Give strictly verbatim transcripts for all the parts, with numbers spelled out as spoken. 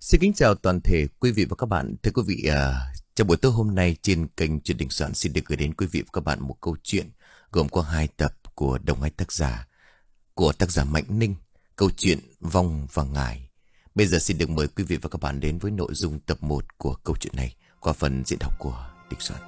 Xin kính chào toàn thể quý vị và các bạn. Thưa quý vị, à, trong buổi tối hôm nay trên kênh Chuyện Đình Soạn xin được gửi đến quý vị và các bạn một câu chuyện gồm có hai tập của đồng hai tác giả, của tác giả Mạnh Ninh, câu chuyện Vong và Ngài. Bây giờ xin được mời quý vị và các bạn đến với nội dung tập một của câu chuyện này qua phần diễn đọc của Đình Soạn.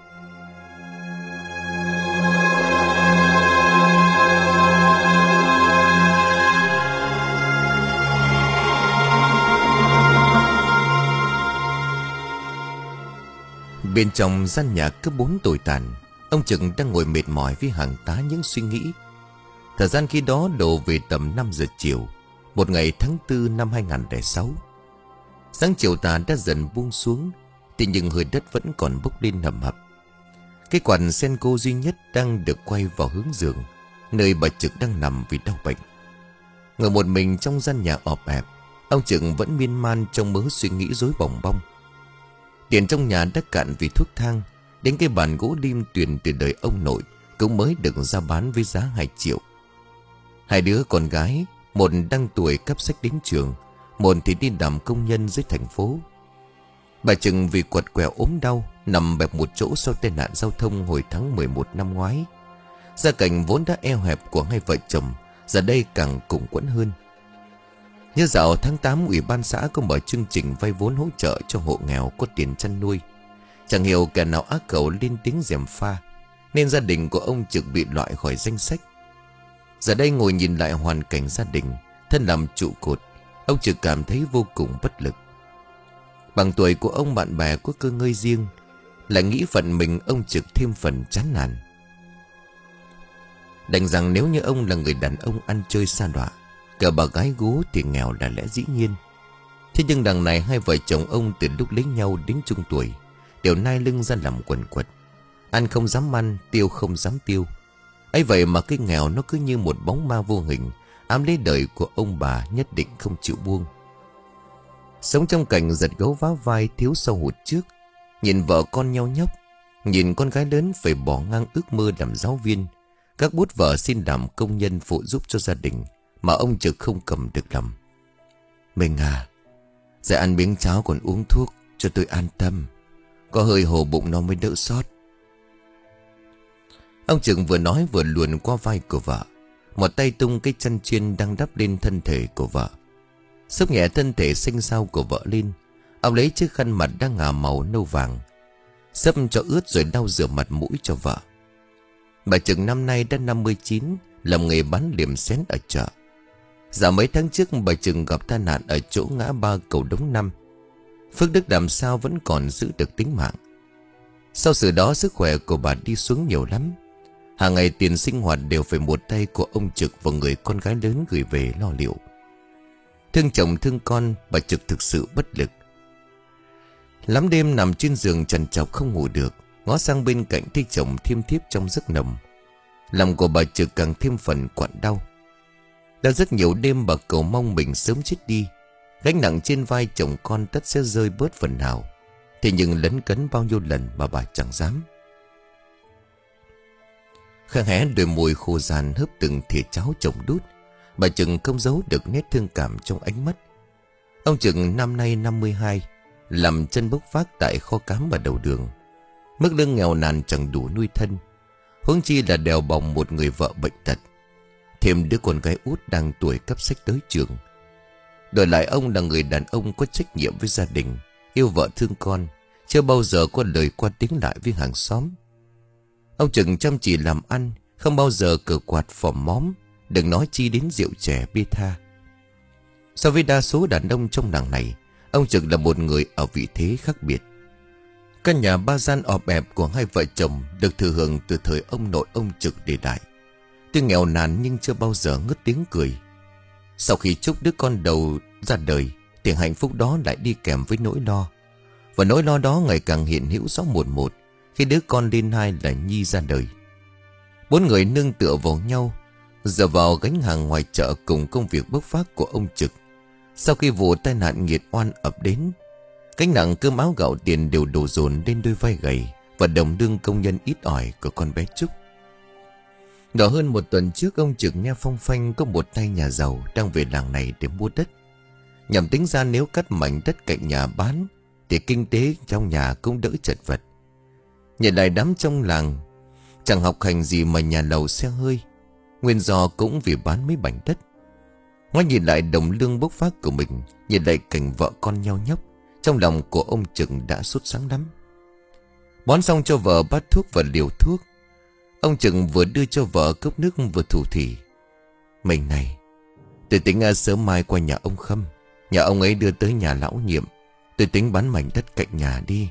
Bên trong gian nhà cấp bốn tồi tàn, ông Trực đang ngồi mệt mỏi với hàng tá những suy nghĩ. Thời gian khi đó đổ về tầm năm giờ chiều, một ngày tháng tư năm hai nghìn không trăm lẻ sáu. Sáng chiều tà đã dần buông xuống, thế nhưng hơi đất vẫn còn bốc lên hầm hập. Cái quạt Senko duy nhất đang được quay vào hướng giường, nơi bà Trực đang nằm vì đau bệnh. Ngồi một mình trong gian nhà ọp ẹp, ông Trực vẫn miên man trong mớ suy nghĩ rối bòng bong. Tiền trong nhà đã cạn vì thuốc thang, đến cái bàn gỗ lim tuyền từ đời ông nội cũng mới được ra bán với giá hai triệu. Hai đứa con gái, một đang tuổi cấp sách đến trường, một thì đi làm công nhân dưới thành phố. Bà Trừng vì quật quẹo ốm đau, nằm bẹp một chỗ sau tai nạn giao thông hồi tháng mười một năm ngoái. Gia cảnh vốn đã eo hẹp của hai vợ chồng giờ đây càng cùng quẫn hơn. Như dạo tháng tám, ủy ban xã có mở chương trình vay vốn hỗ trợ cho hộ nghèo có tiền chăn nuôi. Chẳng hiểu kẻ nào ác cầu lên tiếng gièm pha, nên gia đình của ông Trực bị loại khỏi danh sách. Giờ đây ngồi nhìn lại hoàn cảnh gia đình, thân làm trụ cột, ông Trực cảm thấy vô cùng bất lực. Bằng tuổi của ông, bạn bè có cơ ngơi riêng, lại nghĩ phận mình ông Trực thêm phần chán nản. Đành rằng nếu như ông là người đàn ông ăn chơi sa đọa, cờ bà gái gú thì nghèo là lẽ dĩ nhiên. Thế nhưng đằng này hai vợ chồng ông từ lúc lấy nhau đến trung tuổi đều nai lưng ra làm quần quật, ăn không dám ăn, tiêu không dám tiêu. Ấy vậy mà cái nghèo nó cứ như một bóng ma vô hình ám lấy đời của ông bà, nhất định không chịu buông. Sống trong cảnh giật gấu vá vai, thiếu sau hụt trước, nhìn vợ con nhau nhóc, nhìn con gái lớn phải bỏ ngang ước mơ làm giáo viên, các bút vợ xin làm công nhân phụ giúp cho gia đình, mà ông Trực không cầm được lòng. Mình à, dạy ăn miếng cháo còn uống thuốc cho tôi an tâm, có hơi hồ bụng nó mới đỡ sót. Ông Trực vừa nói vừa luồn qua vai của vợ, một tay tung cái chăn chuyên đang đắp lên thân thể của vợ, xốc nhẹ thân thể xanh xao của vợ lên. Ông lấy chiếc khăn mặt đang ngả màu nâu vàng, xấp cho ướt rồi lau rửa mặt mũi cho vợ. Bà Trực năm nay đã năm mươi chín, làm nghề bán liềm xén ở chợ. Dạ mấy tháng trước bà Trừng gặp tai nạn ở chỗ ngã ba cầu Đống Năm. Phước đức làm sao vẫn còn giữ được tính mạng. Sau sự đó sức khỏe của bà đi xuống nhiều lắm. Hàng ngày tiền sinh hoạt đều phải một tay của ông Trực và người con gái lớn gửi về lo liệu. Thương chồng thương con, bà Trực thực sự bất lực. Lắm đêm nằm trên giường trằn trọc không ngủ được, ngó sang bên cạnh thấy chồng thiêm thiếp trong giấc nồng. Lòng của bà Trực càng thêm phần quặn đau. Đã rất nhiều đêm bà cầu mong mình sớm chết đi, gánh nặng trên vai chồng con tất sẽ rơi bớt phần nào. Thế nhưng lấn cấn bao nhiêu lần mà bà chẳng dám. Khẽ hé đôi môi khô ràn hớp từng thìa cháo chồng đút, bà Trực không giấu được nét thương cảm trong ánh mắt. Ông Trực năm nay năm mươi hai, làm chân bốc vác tại kho cám ở đầu đường. Mức lương nghèo nàn chẳng đủ nuôi thân, huống chi là đèo bòng một người vợ bệnh tật, thêm đứa con gái út đang tuổi cấp sách tới trường. Đổi lại ông là người đàn ông có trách nhiệm với gia đình, yêu vợ thương con, chưa bao giờ có lời qua tiếng lại với hàng xóm. Ông Trực chăm chỉ làm ăn, không bao giờ cờ quạt phòm móm, đừng nói chi đến rượu chè bia tha. So với đa số đàn ông trong làng này, ông Trực là một người ở vị thế khác biệt. Căn nhà ba gian ọp ẹp của hai vợ chồng được thừa hưởng từ thời ông nội ông Trực để lại. Tuy nghèo nàn nhưng chưa bao giờ ngớt tiếng cười. Sau khi chúc đứa con đầu ra đời thì hạnh phúc đó lại đi kèm với nỗi lo. Và nỗi lo đó ngày càng hiện hữu rõ một một khi đứa con lên hai là Nhi ra đời. Bốn người nương tựa vào nhau, dựa vào gánh hàng ngoài chợ cùng công việc bốc vác của ông Trực. Sau khi vụ tai nạn nghiệt oan ập đến, gánh nặng cơm áo gạo tiền đều đổ dồn lên đôi vai gầy và đồng lương công nhân ít ỏi của con bé Trúc. Đó hơn một tuần trước, ông Trực nghe phong phanh có một tay nhà giàu đang về làng này để mua đất. Nhằm tính ra nếu cắt mảnh đất cạnh nhà bán thì kinh tế trong nhà cũng đỡ chật vật. Nhìn lại đám trong làng chẳng học hành gì mà nhà lầu xe hơi, nguyên do cũng vì bán mấy mảnh đất. Ngoái nhìn lại đồng lương bốc vác của mình, nhìn lại cảnh vợ con nhau nhóc, trong lòng của ông Trực đã sốt sắng lắm. Bón xong cho vợ bát thuốc và liều thuốc, ông Trực vừa đưa cho vợ cốc nước vừa thủ thỉ: "Mình này, tôi tính sớm mai qua nhà ông Khâm, nhà ông ấy đưa tới nhà lão nhiệm. Tôi tính bán mảnh đất cạnh nhà đi."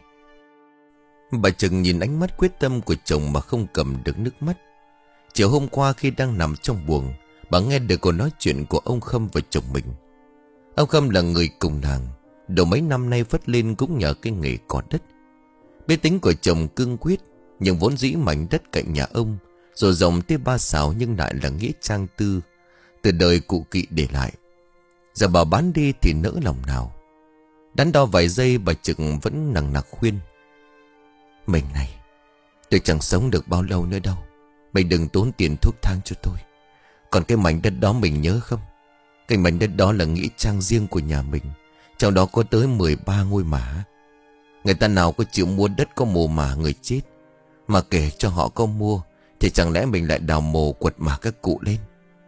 Bà Trực nhìn ánh mắt quyết tâm của chồng mà không cầm được nước mắt. Chiều hôm qua khi đang nằm trong buồng, bà nghe được cuộc nói chuyện của ông Khâm và chồng mình. Ông Khâm là người cùng làng, đầu mấy năm nay vất lên cũng nhờ cái nghề cò đất. Biết tính của chồng cương quyết, nhưng vốn dĩ mảnh đất cạnh nhà ông rồi rộng tới ba sào nhưng lại là nghĩa trang tư từ đời cụ kỵ để lại. Giờ bà bán đi thì nỡ lòng nào. Đắn đo vài giây, bà Trực vẫn nằng nặc khuyên: "Mình này, tôi chẳng sống được bao lâu nữa đâu. Mình đừng tốn tiền thuốc thang cho tôi. Còn cái mảnh đất đó mình nhớ không? Cái mảnh đất đó là nghĩa trang riêng của nhà mình, trong đó có tới mười ba ngôi mả. Người ta nào có chịu mua đất có mồ mả người chết. Mà kể cho họ có mua thì chẳng lẽ mình lại đào mồ quật mả các cụ lên."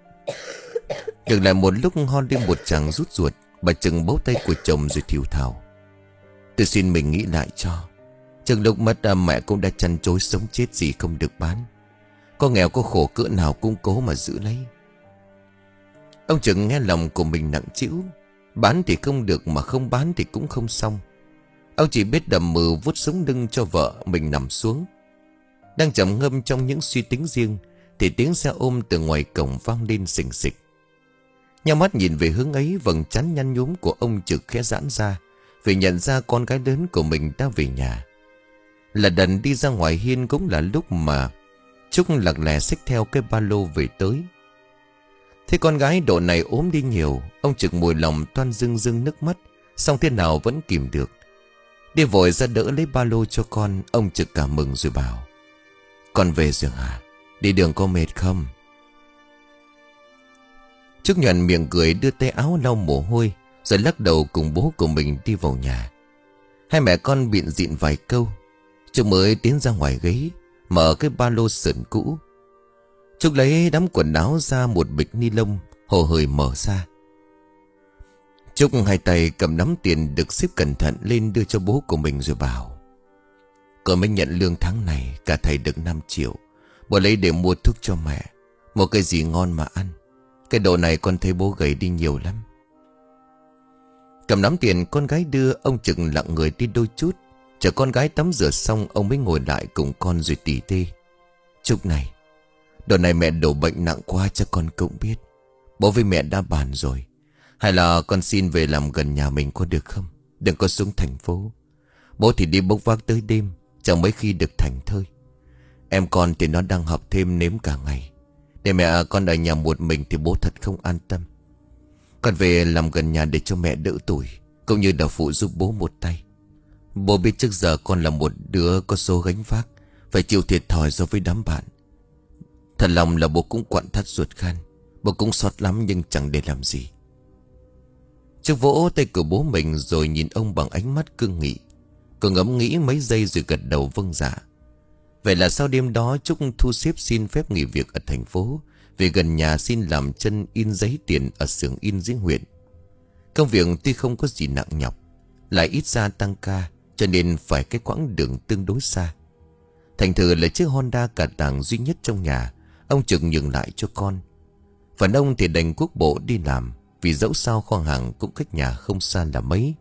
Dừng lại một lúc ho lên một tràng rút ruột, bà Trực bấu tay của chồng rồi thều thào: "Tôi xin mình nghĩ lại cho. Chừng lúc mất mẹ cũng đã chăn chối sống chết gì không được bán. Có nghèo có khổ cỡ nào cũng cố mà giữ lấy." Ông Trực nghe lòng của mình nặng trĩu. Bán thì không được mà không bán thì cũng không xong. Ông chỉ biết đầm mừ vuốt sống lưng cho vợ mình nằm xuống. Đang trầm ngâm trong những suy tính riêng thì tiếng xe ôm từ ngoài cổng vang lên xình xịch. Nhắm mắt nhìn về hướng ấy, vầng trán nhăn nhúm của ông Trực khẽ giãn ra vì nhận ra con gái lớn của mình đã về nhà. Là đần đi ra ngoài hiên cũng là lúc mà Trúc lặng lẽ xách theo cái ba lô về tới. Thế con gái độ này ốm đi nhiều, ông Trực mùi lòng toan rưng rưng nước mắt, xong thế nào vẫn kìm được. Đi vội ra đỡ lấy ba lô cho con, ông Trực cảm mừng rồi bảo: "Con về rồi hả? Đi đường có mệt không?" Trúc nhoẻn miệng cười, đưa tay áo lau mồ hôi rồi lắc đầu cùng bố của mình đi vào nhà. Hai mẹ con biện dịn vài câu, Trúc mới tiến ra ngoài ghế, mở cái ba lô sườn cũ. Trúc lấy đám quần áo ra một bịch ni lông, hồ hởi mở ra. Trúc hai tay cầm nắm tiền được xếp cẩn thận lên đưa cho bố của mình rồi bảo: "Con mới nhận lương tháng này, cả thầy được năm triệu. Bố lấy để mua thuốc cho mẹ, một cái gì ngon mà ăn. Cái độ này con thấy bố gầy đi nhiều lắm." Cầm nắm tiền con gái đưa, ông Trực lặng người đi đôi chút. Chờ con gái tắm rửa xong, ông mới ngồi lại cùng con rồi tỉ tê: "Trúc này, độ này mẹ đổ bệnh nặng quá cho con cũng biết. Bố với mẹ đã bàn rồi. Hay là con xin về làm gần nhà mình có được không? Đừng có xuống thành phố. Bố thì đi bốc vác tới đêm, chẳng mấy khi được thành thơi. Em con thì nó đang học thêm nếm cả ngày. Để mẹ con ở nhà một mình thì bố thật không an tâm. Con về làm gần nhà để cho mẹ đỡ tuổi, cũng như là phụ giúp bố một tay. Bố biết trước giờ con là một đứa có số gánh vác, phải chịu thiệt thòi so với đám bạn. Thật lòng là bố cũng quặn thắt ruột gan. Bố cũng xót lắm nhưng chẳng để làm gì." Trúc vỗ tay của bố mình rồi nhìn ông bằng ánh mắt cương nghị. Cô ngẫm nghĩ mấy giây rồi gật đầu vâng dạ. Vậy là sau đêm đó Trúc thu xếp xin phép nghỉ việc ở thành phố, về gần nhà xin làm chân in giấy tiền ở xưởng in dưới huyện. Công việc tuy không có gì nặng nhọc, lại ít ra tăng ca, cho nên phải cái quãng đường tương đối xa. Thành thử là chiếc Honda cả tàng duy nhất trong nhà, ông Trực nhường lại cho con. Phần ông thì đành quốc bộ đi làm, vì dẫu sao kho hàng cũng cách nhà không xa là mấy.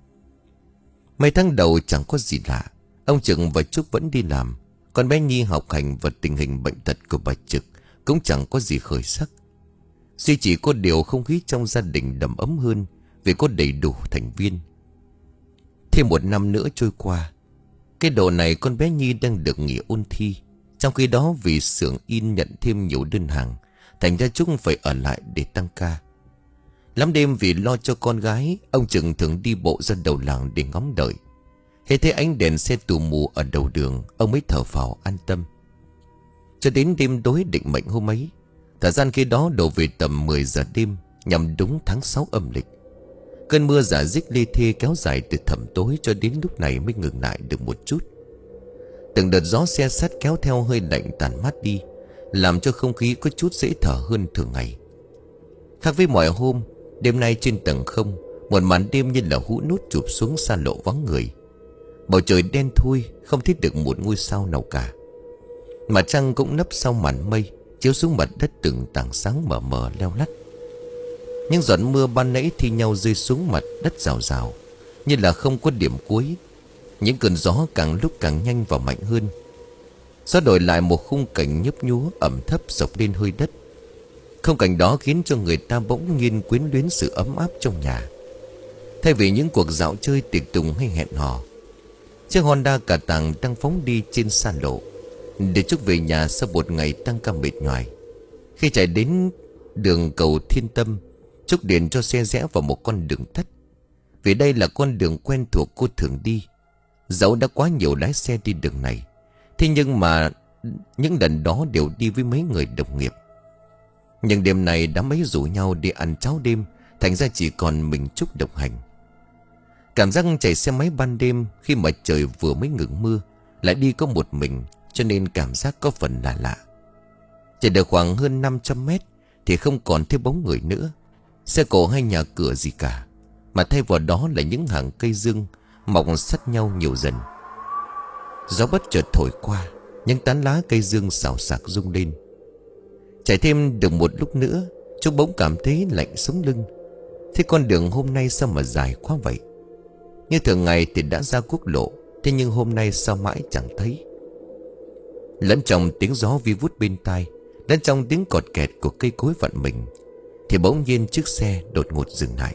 Mấy tháng đầu chẳng có gì lạ, ông Trực và Trúc vẫn đi làm. Con bé Nhi học hành và tình hình bệnh tật của bà Trực cũng chẳng có gì khởi sắc. Duy chỉ có điều không khí trong gia đình đầm ấm hơn vì có đầy đủ thành viên. Thêm một năm nữa trôi qua, cái độ này con bé Nhi đang được nghỉ ôn thi. Trong khi đó vì xưởng in nhận thêm nhiều đơn hàng, thành ra Trúc phải ở lại để tăng ca. Lắm đêm vì lo cho con gái, ông Trực thường đi bộ ra đầu làng để ngóng đợi. Hễ thấy ánh đèn xe tù mù ở đầu đường, ông mới thở phào an tâm. Cho đến đêm tối định mệnh hôm ấy, thời gian khi đó đổ về tầm mười giờ đêm, nhằm đúng tháng sáu âm lịch. Cơn mưa rả rích lê thê kéo dài từ thẳm tối cho đến lúc này mới ngừng lại được một chút. Từng đợt gió xe sắt kéo theo hơi lạnh tàn mát đi, làm cho không khí có chút dễ thở hơn thường ngày. Khác với mọi hôm, đêm nay trên tầng không, một màn đêm như là hũ nút chụp xuống xa lộ vắng người. Bầu trời đen thui, không thấy được một ngôi sao nào cả. Mặt trăng cũng nấp sau màn mây, chiếu xuống mặt đất từng tảng sáng mờ mờ leo lắt. Những giọt mưa ban nãy thi nhau rơi xuống mặt đất rào rào, như là không có điểm cuối. Những cơn gió càng lúc càng nhanh và mạnh hơn. Gió đổi lại một khung cảnh nhấp nhúa ẩm thấp dọc lên hơi đất. Khung cảnh đó khiến cho người ta bỗng nhiên quyến luyến sự ấm áp trong nhà. Thay vì những cuộc dạo chơi tiệc tùng hay hẹn hò, chiếc Honda cả tàng đang phóng đi trên xa lộ để Trúc về nhà sau một ngày tăng ca mệt nhoài. Khi chạy đến đường cầu Thiên Tâm, Trúc điện cho xe rẽ vào một con đường tắt, vì đây là con đường quen thuộc cô thường đi. Dẫu đã quá nhiều lái xe đi đường này, thế nhưng mà những lần đó đều đi với mấy người đồng nghiệp. Nhưng đêm này đã mấy rủ nhau đi ăn cháo đêm, thành ra chỉ còn mình Trúc độc hành. Cảm giác chạy xe máy ban đêm khi mà trời vừa mới ngừng mưa, lại đi có một mình, cho nên cảm giác có phần lạ lạ. Chạy được khoảng hơn năm trăm mét thì không còn thấy bóng người nữa, xe cộ hay nhà cửa gì cả, mà thay vào đó là những hàng cây dương mọc sát nhau nhiều dần. Gió bất chợt thổi qua, những tán lá cây dương xào xạc rung lên. Chạy thêm được một lúc nữa, Trúc bỗng cảm thấy lạnh sống lưng. Thế con đường hôm nay sao mà dài quá vậy? Như thường ngày thì đã ra quốc lộ, thế nhưng hôm nay sao mãi chẳng thấy. Lẫn trong tiếng gió vi vút bên tai, lẫn trong tiếng cọt kẹt của cây cối vặn mình, thì bỗng nhiên chiếc xe đột ngột dừng lại.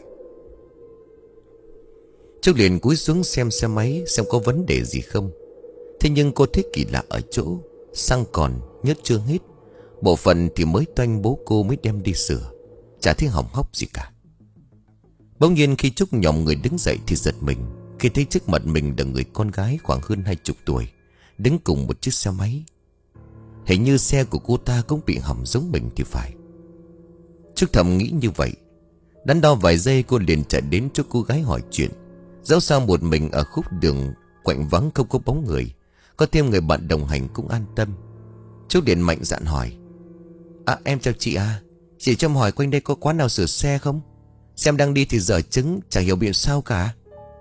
Trúc liền cúi xuống xem xe máy xem có vấn đề gì không. Thế nhưng cô thấy kỳ lạ ở chỗ xăng còn, nhớt chưa hết. Bộ phận thì mới toanh bố cô mới đem đi sửa, chả thấy hỏng hóc gì cả. Bỗng nhiên khi Trúc nhòm người đứng dậy thì giật mình khi thấy trước mặt mình là người con gái khoảng hơn hai chục tuổi, đứng cùng một chiếc xe máy. Hình như xe của cô ta cũng bị hỏng giống mình thì phải. Trúc thầm nghĩ như vậy. Đắn đo vài giây, cô liền chạy đến cho cô gái hỏi chuyện. Dẫu sao một mình ở khúc đường quạnh vắng không có bóng người, có thêm người bạn đồng hành cũng an tâm. Trúc liền mạnh dạn hỏi: À em chào chị à, chị cho em hỏi quanh đây có quán nào sửa xe không? Xem đang đi thì dở chứng, chẳng hiểu bị sao cả.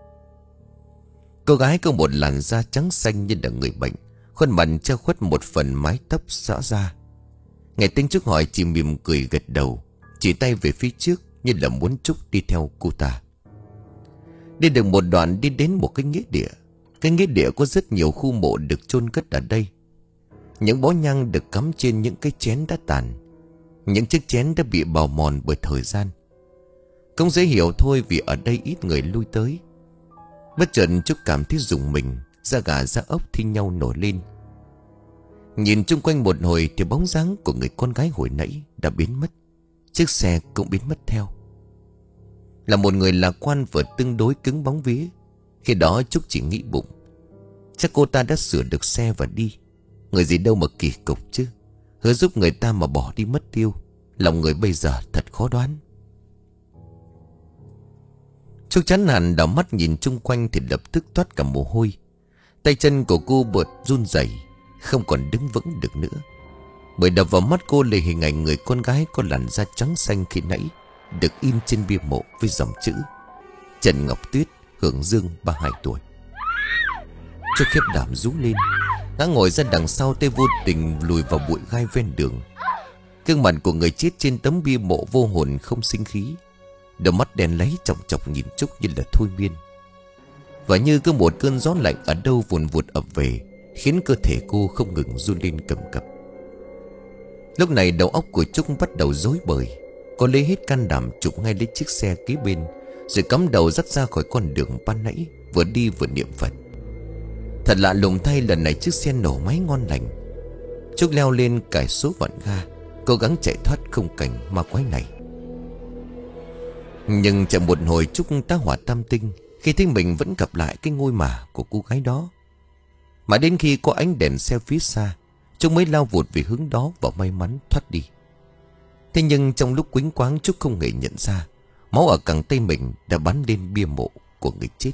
Cô gái có một làn da trắng xanh như là người bệnh, khuôn mặt che khuất một phần mái tóc xõa ra. Nghe tiếng Trúc hỏi, chị mỉm cười gật đầu, chỉ tay về phía trước như là muốn Trúc đi theo cô ta. Đi được một đoạn đi đến một cái nghĩa địa. Cái nghĩa địa có rất nhiều khu mộ được chôn cất ở đây. Những bó nhang được cắm trên những cái chén đã tàn, những chiếc chén đã bị bào mòn bởi thời gian. Cũng dễ hiểu thôi, vì ở đây ít người lui tới. Bất chợt Trúc cảm thấy rùng mình, da gà da ốc thi nhau nổi lên. Nhìn chung quanh một hồi thì bóng dáng của người con gái hồi nãy đã biến mất. Chiếc xe cũng biến mất theo. Là một người lạc quan và tương đối cứng bóng vía, khi đó Trúc chỉ nghĩ bụng, chắc cô ta đã sửa được xe và đi. Người gì đâu mà kỳ cục chứ, hứa giúp người ta mà bỏ đi mất tiêu. Lòng người bây giờ thật khó đoán. Trúc chán nản đảo mắt nhìn chung quanh thì lập tức toát cả mồ hôi. Tay chân của cô bợt run rẩy, không còn đứng vững được nữa. Bởi đập vào mắt cô là hình ảnh người con gái có làn da trắng xanh khi nãy được in trên bia mộ với dòng chữ Trần Ngọc Tuyết, hưởng dương ba mươi hai tuổi. Trúc khiếp đảm rú lên, ngã ngồi ra đằng sau, tay vô tình lùi vào bụi gai ven đường. Gương mặt của người chết trên tấm bia mộ vô hồn không sinh khí, đôi mắt đen láy chòng chọc nhìn Trúc như là thôi miên. Và như cứ một cơn gió lạnh ở đâu vùn vụt ập về, khiến cơ thể cô không ngừng run lên cầm cập. Lúc này đầu óc của Trúc bắt đầu rối bời. Cô lấy hết can đảm chụp ngay lấy chiếc xe kế bên, rồi cắm đầu dắt ra khỏi con đường ban nãy, vừa đi vừa niệm Phật. Thật lạ lùng thay, lần này chiếc xe nổ máy ngon lành. Trúc leo lên cài số vặn ga, cố gắng chạy thoát khung cảnh ma quái này. Nhưng chạy một hồi Trúc tá hỏa tam tinh khi thấy mình vẫn gặp lại cái ngôi mả của cô gái đó. Mà đến khi có ánh đèn xe phía xa, Trúc mới lao vụt về hướng đó và may mắn thoát đi. Thế nhưng trong lúc quýnh quáng, Trúc không hề nhận ra Máu ở cẳng tay mình đã bắn lên bia mộ của người chết.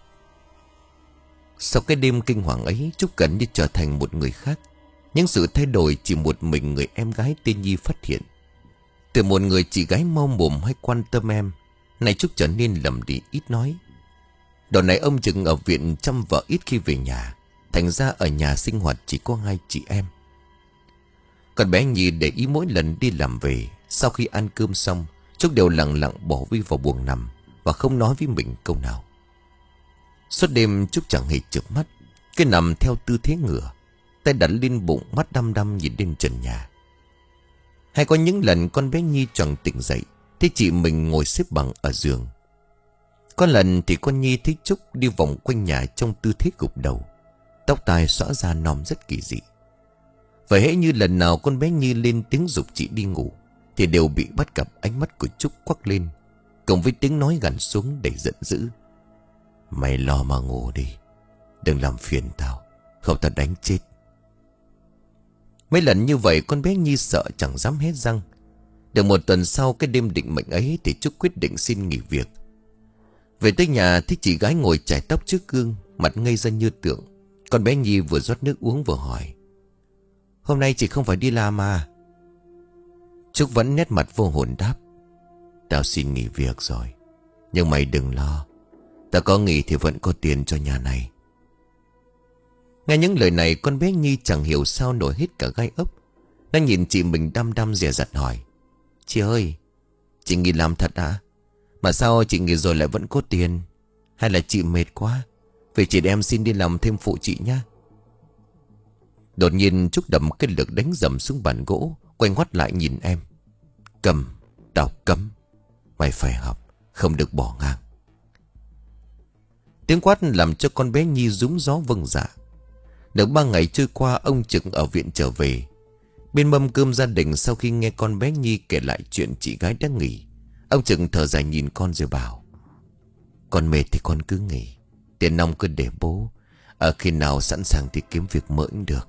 Sau cái đêm kinh hoàng ấy, Trúc gần như trở thành một người khác. Những sự thay đổi chỉ một mình người em gái tên Nhi phát hiện. Từ một người chị gái mau mồm hay quan tâm em, nay Trúc trở nên lầm đi ít nói. Đoạn này ông Trừng ở viện chăm vợ ít khi về nhà, thành ra ở nhà sinh hoạt chỉ có hai chị em. Còn bé Nhi để ý mỗi lần đi làm về, sau khi ăn cơm xong, Trúc đều lặng lặng bỏ Vi vào buồng nằm và không nói với mình câu nào. Suốt đêm Trúc chẳng hề chợp mắt, cứ nằm theo tư thế ngửa, tay đặt lên bụng, mắt đăm đăm nhìn lên trần nhà. Hay có những lần con bé Nhi choàng tỉnh dậy, thấy chị mình ngồi xếp bằng ở giường. Có lần thì con Nhi thấy Trúc đi vòng quanh nhà trong tư thế gục đầu, tóc tai xõa ra nòm rất kỳ dị. Và hễ như lần nào con bé Nhi lên tiếng giục chị đi ngủ, thì đều bị bắt gặp ánh mắt của Trúc quắc lên, cộng với tiếng nói gằn xuống đầy giận dữ. Mày lo mà ngủ đi, đừng làm phiền tao, không tao đánh chết. Mấy lần như vậy con bé Nhi sợ chẳng dám hé răng. Được một tuần sau cái đêm định mệnh ấy thì Trúc quyết định xin nghỉ việc. Về tới nhà thấy chị gái ngồi chải tóc trước gương, mặt ngây ra như tượng. Con bé Nhi vừa rót nước uống vừa hỏi: Hôm nay chị không phải đi làm à? Trúc vẫn nét mặt vô hồn đáp: Tao xin nghỉ việc rồi, nhưng mày đừng lo, tao có nghỉ thì vẫn có tiền cho nhà này. Nghe những lời này con bé Nhi chẳng hiểu sao nổi hết cả gai ốc. Nó nhìn chị mình đăm đăm dè dặt hỏi: Chị ơi, chị nghỉ làm thật à? Mà sao chị nghỉ rồi lại vẫn có tiền? Hay là chị mệt quá? Vậy chị đem xin đi làm thêm phụ chị nhá. Đột nhiên Trúc đầm cái lực đánh dầm xuống bàn gỗ, quay ngoắt lại nhìn em: Cầm, tao cấm, mày phải học, không được bỏ ngang. Tiếng quát làm cho con bé Nhi rúm gió vâng dạ. Được ba ngày trôi qua, ông Trực ở viện trở về. Bên mâm cơm gia đình, sau khi nghe con bé Nhi kể lại chuyện chị gái đã nghỉ, ông Trực thở dài nhìn con rồi bảo: Con mệt thì con cứ nghỉ, tiền nong cứ để bố, ở khi nào sẵn sàng thì kiếm việc mới được.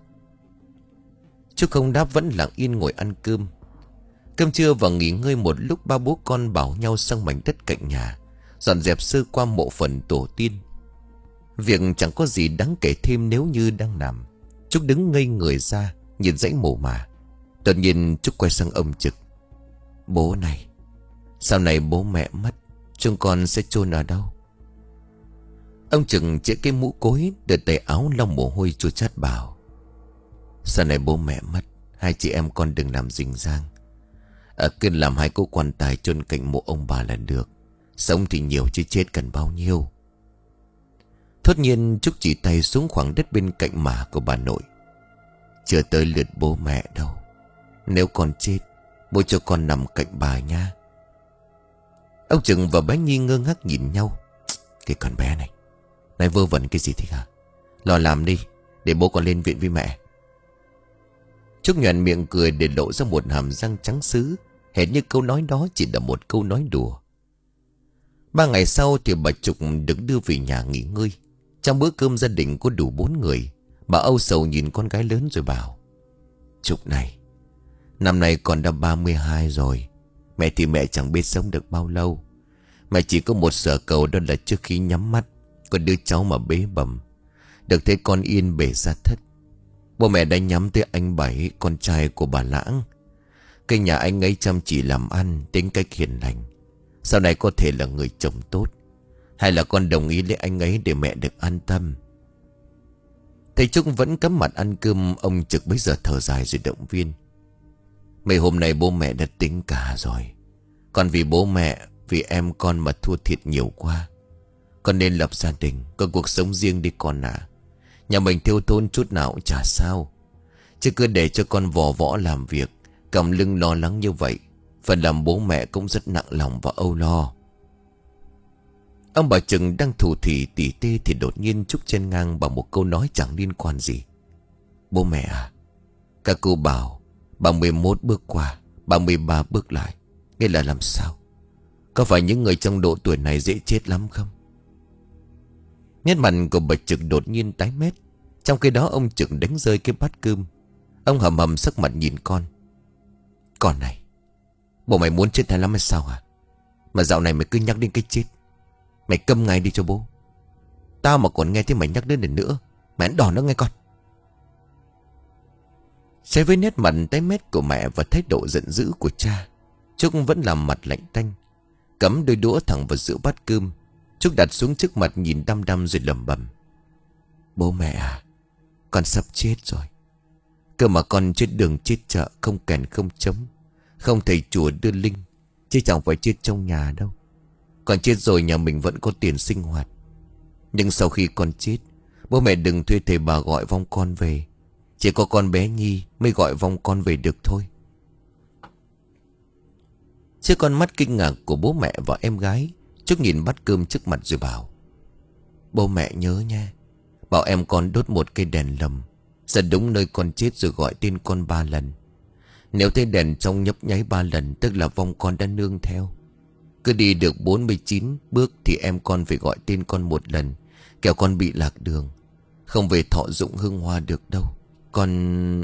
Chú không đáp, vẫn lặng yên ngồi ăn cơm. Cơm trưa và nghỉ ngơi một lúc, ba bố con bảo nhau sang mảnh đất cạnh nhà dọn dẹp sơ qua mộ phần tổ tiên. Việc chẳng có gì đáng kể thêm nếu như đang nằm. Trúc đứng ngây người ra nhìn dãy mồ mả. Đột nhiên Trúc quay sang ông Trực: Bố này, sau này bố mẹ mất, chúng con sẽ chôn ở đâu? Ông Trực chĩa cái mũ cối, đưa tay áo lau mồ hôi chua chát bảo: Sau này bố mẹ mất, hai chị em con đừng làm rình rang, à, cứ làm hai cô quan tài chôn cạnh mộ ông bà là được. Sống thì nhiều chứ chết cần bao nhiêu. Thốt nhiên Trúc chỉ tay xuống khoảng đất bên cạnh mả của bà nội: Chưa tới lượt bố mẹ đâu, nếu con chết, bố cho con nằm cạnh bà nha. Ông Trừng và bé Nhi ngơ ngác nhìn nhau. Cái con bé này, này vơ vẩn cái gì thế hả? Lo làm đi, để bố con lên viện với mẹ. Trúc nhoẻn miệng cười để lộ ra một hàm răng trắng sứ, hệt như câu nói đó chỉ là một câu nói đùa. Ba ngày sau thì bà Trúc được đưa về nhà nghỉ ngơi. Trong bữa cơm gia đình có đủ bốn người. Bà âu sầu nhìn con gái lớn rồi bảo: Trúc này, năm nay con đã ba mươi hai rồi. Mẹ thì mẹ chẳng biết sống được bao lâu. Mẹ chỉ có một sở cầu, đó là trước khi nhắm mắt có đứa cháu mà bế bầm, được thấy con yên bề ra thất. Bố mẹ đã nhắm tới anh Bảy, con trai của bà Lãng. Cái nhà anh ấy chăm chỉ làm ăn, tính cách hiền lành, sau này có thể là người chồng tốt. Hay là con đồng ý lấy anh ấy để mẹ được an tâm. Thầy Trúc vẫn cắm mặt ăn cơm. Ông Trực bấy giờ thở dài rồi động viên: Mấy hôm nay bố mẹ đã tính cả rồi. Còn vì bố mẹ, vì em con mà thua thiệt nhiều quá. Con nên lập gia đình, có cuộc sống riêng đi con ạ. À. Nhà mình thiếu thốn chút nào cũng chả sao, chứ cứ để cho con vò võ làm việc, cầm lưng lo lắng như vậy, phần làm bố mẹ cũng rất nặng lòng và âu lo. Ông bà Trừng đang thủ thỉ tỉ tê thì đột nhiên Trúc chen ngang bằng một câu nói chẳng liên quan gì: Bố mẹ à, các cô bảo ba mươi mốt bước qua, ba mươi ba bước lại, nghĩa là làm sao? Có phải những người trong độ tuổi này dễ chết lắm không? Nét mặt của bà Trực đột nhiên tái mét. Trong khi đó ông Trực đánh rơi cái bát cơm. Ông hầm hầm sắc mặt nhìn con: Con này, bộ mày muốn chết hay lắm hay sao hả? Mà dạo này mày cứ nhắc đến cái chết. Mày câm ngay đi cho bố. Tao mà còn nghe thấy mày nhắc đến lần nữa, mày ăn đòn nó nghe con. Trái với nét mặt tái mét của mẹ và thái độ giận dữ của cha, Trúc vẫn làm mặt lạnh tanh, cắm đôi đũa thẳng vào giữa bát cơm. Trúc đặt xuống trước mặt nhìn đăm đăm rồi lẩm bẩm: Bố mẹ à, con sắp chết rồi. Cơ mà con chết đường chết chợ, không kèn không trống, không thầy chùa đưa linh, chứ chẳng phải chết trong nhà đâu. Con chết rồi nhà mình vẫn có tiền sinh hoạt. Nhưng sau khi con chết, bố mẹ đừng thuê thầy bà gọi vong con về. Chỉ có con bé Nhi mới gọi vong con về được thôi. Trước con mắt kinh ngạc của bố mẹ và em gái, Trúc nhìn bát cơm trước mặt rồi bảo: Bố mẹ nhớ nha, bảo em con đốt một cây đèn lồng ra đúng nơi con chết rồi gọi tên con ba lần. Nếu thấy đèn trong nhấp nháy ba lần, tức là vong con đã nương theo. Cứ đi được bốn mươi chín bước thì em con phải gọi tên con một lần, kẻo con bị lạc đường, không về thọ dụng hương hoa được đâu. Con...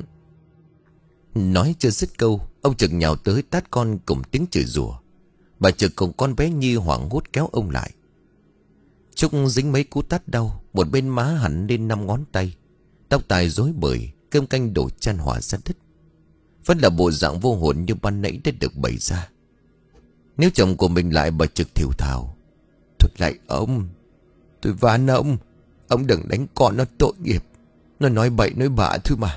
Nói chưa dứt câu, ông Trực nhào tới tát con cùng tiếng chửi rủa. Bà Trực cùng con bé Nhi hoảng hốt kéo ông lại. Trúc dính mấy cú tát đau, một bên má hẳn lên năm ngón tay, tóc tai rối bời, cơm canh đổ chan hòa ra đất. Vẫn là bộ dạng vô hồn như ban nãy đã được bày ra. Nếu chồng của mình lại, bà Trực thều thào: Thôi lại ông, tôi van ông, ông đừng đánh con nó tội nghiệp. Nó nói bậy nói bạ thôi mà.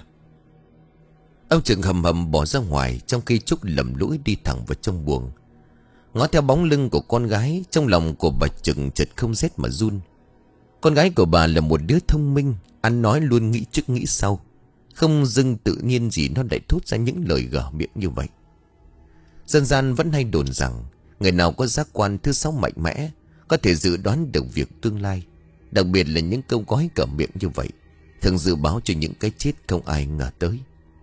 Ông Trực hầm hầm bỏ ra ngoài, trong khi Trúc lầm lũi đi thẳng vào trong buồng. Ngó theo bóng lưng của con gái, trong lòng của bà Trực chợt không rét mà run. Con gái của bà là một đứa thông minh, ăn nói luôn nghĩ trước nghĩ sau. Không dưng tự nhiên gì nó lại thốt ra những lời gở miệng như vậy. Dân gian vẫn hay đồn rằng người nào có giác quan thứ sáu mạnh mẽ có thể dự đoán được việc tương lai. Đặc biệt là những câu gói cở miệng như vậy thường dự báo cho những cái chết không ai ngờ tới.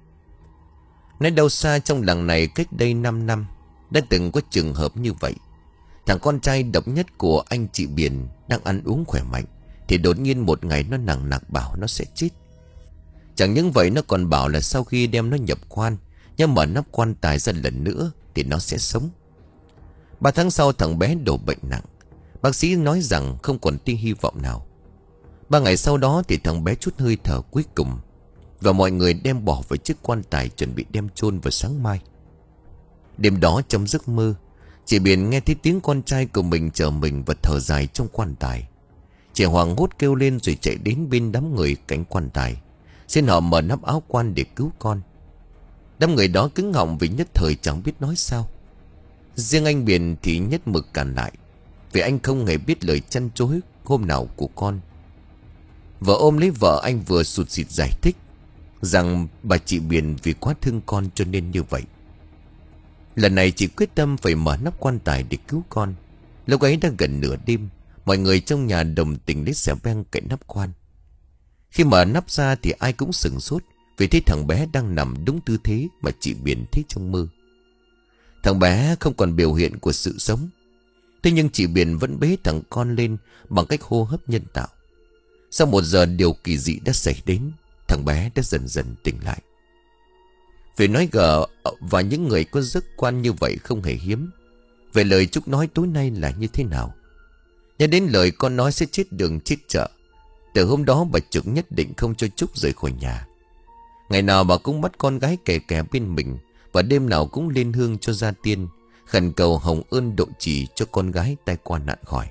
Nói đâu xa, trong làng này cách đây năm năm đã từng có trường hợp như vậy. Thằng con trai độc nhất của anh chị Biển đang ăn uống khỏe mạnh thì đột nhiên một ngày nó nặng nặc bảo nó sẽ chết. Chẳng những vậy, nó còn bảo là sau khi đem nó nhập quan, nhớ mở nắp quan tài ra lần nữa thì nó sẽ sống. Ba tháng sau thằng bé đổ bệnh nặng. Bác sĩ nói rằng không còn tia hy vọng nào. Ba ngày sau đó thì thằng bé chút hơi thở cuối cùng, và mọi người đem bỏ vào chiếc quan tài chuẩn bị đem chôn vào sáng mai. Đêm đó trong giấc mơ, chị Biển nghe thấy tiếng con trai của mình chờ mình và thở dài trong quan tài. Chị hoảng hốt kêu lên rồi chạy đến bên đám người cạnh quan tài, xin họ mở nắp áo quan để cứu con. Đám người đó cứng họng vì nhất thời chẳng biết nói sao. Riêng anh Biển thì nhất mực cản lại, vì anh không hề biết lời chăn chối hôm nào của con. Vợ ôm lấy vợ, anh vừa sụt sịt giải thích rằng bà chị Biển vì quá thương con cho nên như vậy. Lần này chị quyết tâm phải mở nắp quan tài để cứu con. Lúc ấy đã gần nửa đêm, mọi người trong nhà đồng tình lấy xẻo beng cậy nắp quan. Khi mở nắp ra thì ai cũng sửng sốt, vì thấy thằng bé đang nằm đúng tư thế mà chị Biển thấy trong mơ. Thằng bé không còn biểu hiện của sự sống. Thế nhưng chị Biển vẫn bế thằng con lên bằng cách hô hấp nhân tạo. Sau một giờ điều kỳ dị đã xảy đến, thằng bé đã dần dần tỉnh lại. Phải nói gở và những người có giác quan như vậy không hề hiếm. Về lời Trúc nói tối nay là như thế nào? Nhớ đến lời con nói sẽ chết đường chết chợ, từ hôm đó bà Trúc nhất định không cho Trúc rời khỏi nhà. Ngày nào bà cũng bắt con gái kè kè bên mình, và đêm nào cũng lên hương cho gia tiên, khẩn cầu hồng ơn độ trì cho con gái tai qua nạn khỏi.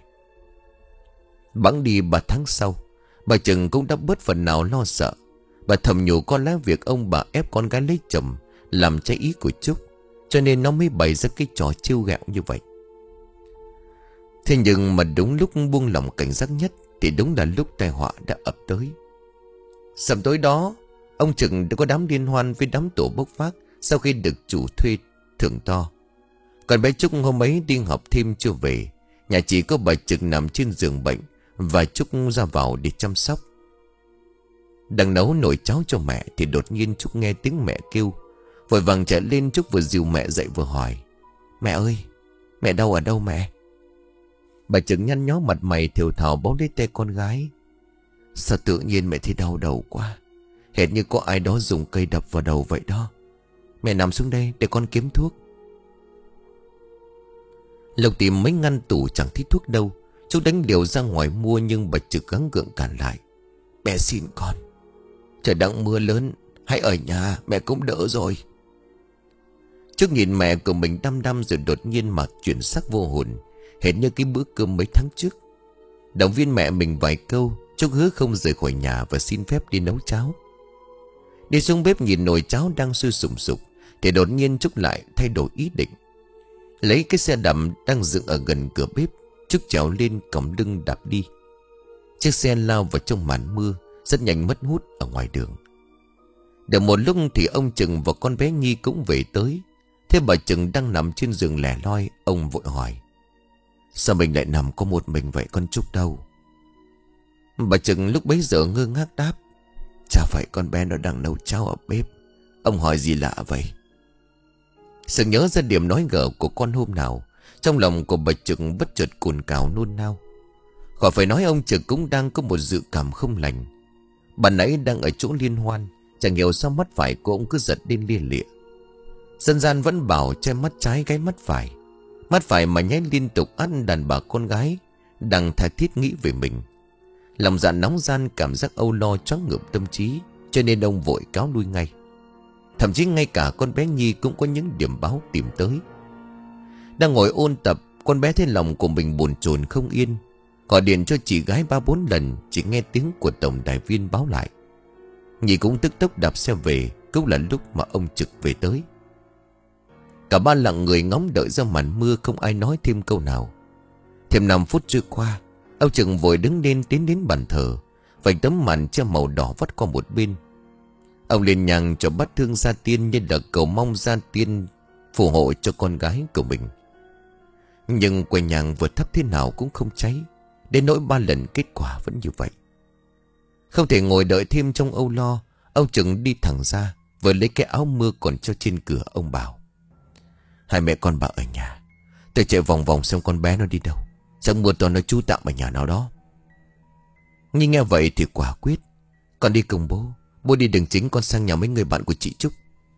Bẵng đi ba tháng sau, bà Trừng cũng đã bớt phần nào lo sợ. Bà thầm nhủ con lá việc ông bà ép con gái lấy chồng làm trái ý của Trúc, cho nên nó mới bày ra cái trò trêu ghẹo như vậy. Thế nhưng mà đúng lúc buông lòng cảnh giác nhất thì đúng là lúc tai họa đã ập tới. Sầm tối đó, ông Trừng đã có đám liên hoan với đám tổ bốc vác sau khi được chủ thuê thưởng to. Còn bé Trúc hôm ấy đi học thêm chưa về, nhà chỉ có bà Trừng nằm trên giường bệnh và Trúc ra vào để chăm sóc. Đang nấu nồi cháo cho mẹ thì đột nhiên Trúc nghe tiếng mẹ kêu. Vội vàng chạy lên, Trúc vừa dìu mẹ dậy vừa hỏi: Mẹ ơi, mẹ đâu ở đâu mẹ? Bà Trừng nhăn nhó mặt mày thều thào bấu lấy tay con gái. Sao tự nhiên mẹ thấy đau đầu quá, hệt như có ai đó dùng cây đập vào đầu vậy đó. Mẹ nằm xuống đây để con kiếm thuốc. Lộc tìm mấy ngăn tủ chẳng thấy thuốc đâu. Chú đánh liều ra ngoài mua, nhưng bà Trực gắng gượng cản lại. Mẹ xin con, trời đang mưa lớn, hãy ở nhà, mẹ cũng đỡ rồi. Trúc nhìn mẹ của mình đăm đăm rồi đột nhiên mặt chuyển sắc vô hồn, hệt như cái bữa cơm mấy tháng trước. Động viên mẹ mình vài câu, Trúc hứa không rời khỏi nhà và xin phép đi nấu cháo. Đi xuống bếp nhìn nồi cháo đang sôi sùng sục, thì đột nhiên Trúc lại thay đổi ý định. Lấy cái xe đạp đang dựng ở gần cửa bếp, Trúc trèo lên cổng lưng đạp đi. Chiếc xe lao vào trong màn mưa, rất nhanh mất hút ở ngoài đường. Được một lúc thì ông Trừng và con bé Nhi cũng về tới. Thế bà Trừng đang nằm trên giường lẻ loi. Ông vội hỏi: sao mình lại nằm có một mình vậy, con Trúc đâu? Bà Trừng lúc bấy giờ ngơ ngác đáp: chả phải con bé nó đang nấu cháo ở bếp. Ông hỏi gì lạ vậy? Sự nhớ ra điểm nói gở của con hôm nào, trong lòng của bà Trừng bất chợt cồn cào nôn nao. Khỏi phải nói, ông Trừng cũng đang có một dự cảm không lành. Bà nãy đang ở chỗ liên hoan, chẳng hiểu sao mắt phải của ông cứ giật lên lia lịa. Dân gian vẫn bảo che mắt trái gáy mắt phải. Mắt phải mà nháy liên tục ăn đàn bà con gái đang tha thiết nghĩ về mình. Lòng dạ nóng gian, cảm giác âu lo choáng ngợp tâm trí, cho nên ông vội cáo lui ngay. Thậm chí ngay cả con bé Nhi cũng có những điểm báo tìm tới. Đang ngồi ôn tập, con bé thấy lòng của mình bồn chồn không yên, gọi điện cho chị gái ba bốn lần, chỉ nghe tiếng của tổng đài viên báo lại. Nhi cũng tức tốc đạp xe về, cũng là lúc mà ông Trực về tới. Cả ba lặng người ngóng đợi ra màn mưa, không ai nói thêm câu nào. Thêm năm phút trôi qua, ông Trực vội đứng lên tiến đến bàn thờ, vạch tấm màn che màu đỏ vắt qua một bên. Ông lên nhang cho bát thương gia tiên, như là cầu mong gia tiên phù hộ cho con gái của mình. Nhưng que nhang vừa thắp thế nào cũng không cháy, đến nỗi ba lần kết quả vẫn như vậy. Không thể ngồi đợi thêm trong âu lo, ông Trực đi thẳng ra, vừa lấy cái áo mưa còn treo trên cửa. Ông bảo: hai mẹ con bà ở nhà, tôi chạy vòng vòng xem con bé nó đi đâu. Chắc mưa to nó trú tạm ở nhà nào đó. Nhi nghe vậy thì quả quyết: con đi cùng bố. Bố đi đường chính, con sang nhà mấy người bạn của chị Trúc.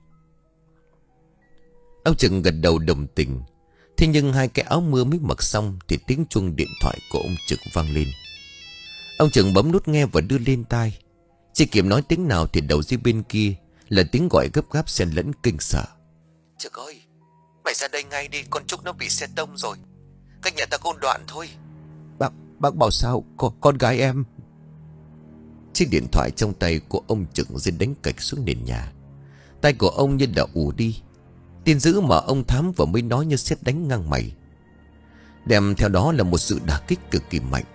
Ông Trực gật đầu đồng tình. Thế nhưng hai cái áo mưa mới mặc xong thì tiếng chuông điện thoại của ông Trực vang lên. Ông Trực bấm nút nghe và đưa lên tai. Chỉ kịp nói tiếng nào thì đầu dây bên kia là tiếng gọi gấp gáp xen lẫn kinh sợ: Trực ơi, mày ra đây ngay đi, con Trúc nó bị xe tông rồi, cách nhà ta có đoạn thôi. Bác, bác bảo sao? Con, con gái em. Chiếc điện thoại trong tay của ông Trực rơi đánh cạch xuống nền nhà. Tay của ông như đã ù đi. Tin dữ mà ông thám vừa mới nói như sét đánh ngang mày, đem theo đó là một sự đả kích cực kỳ mạnh.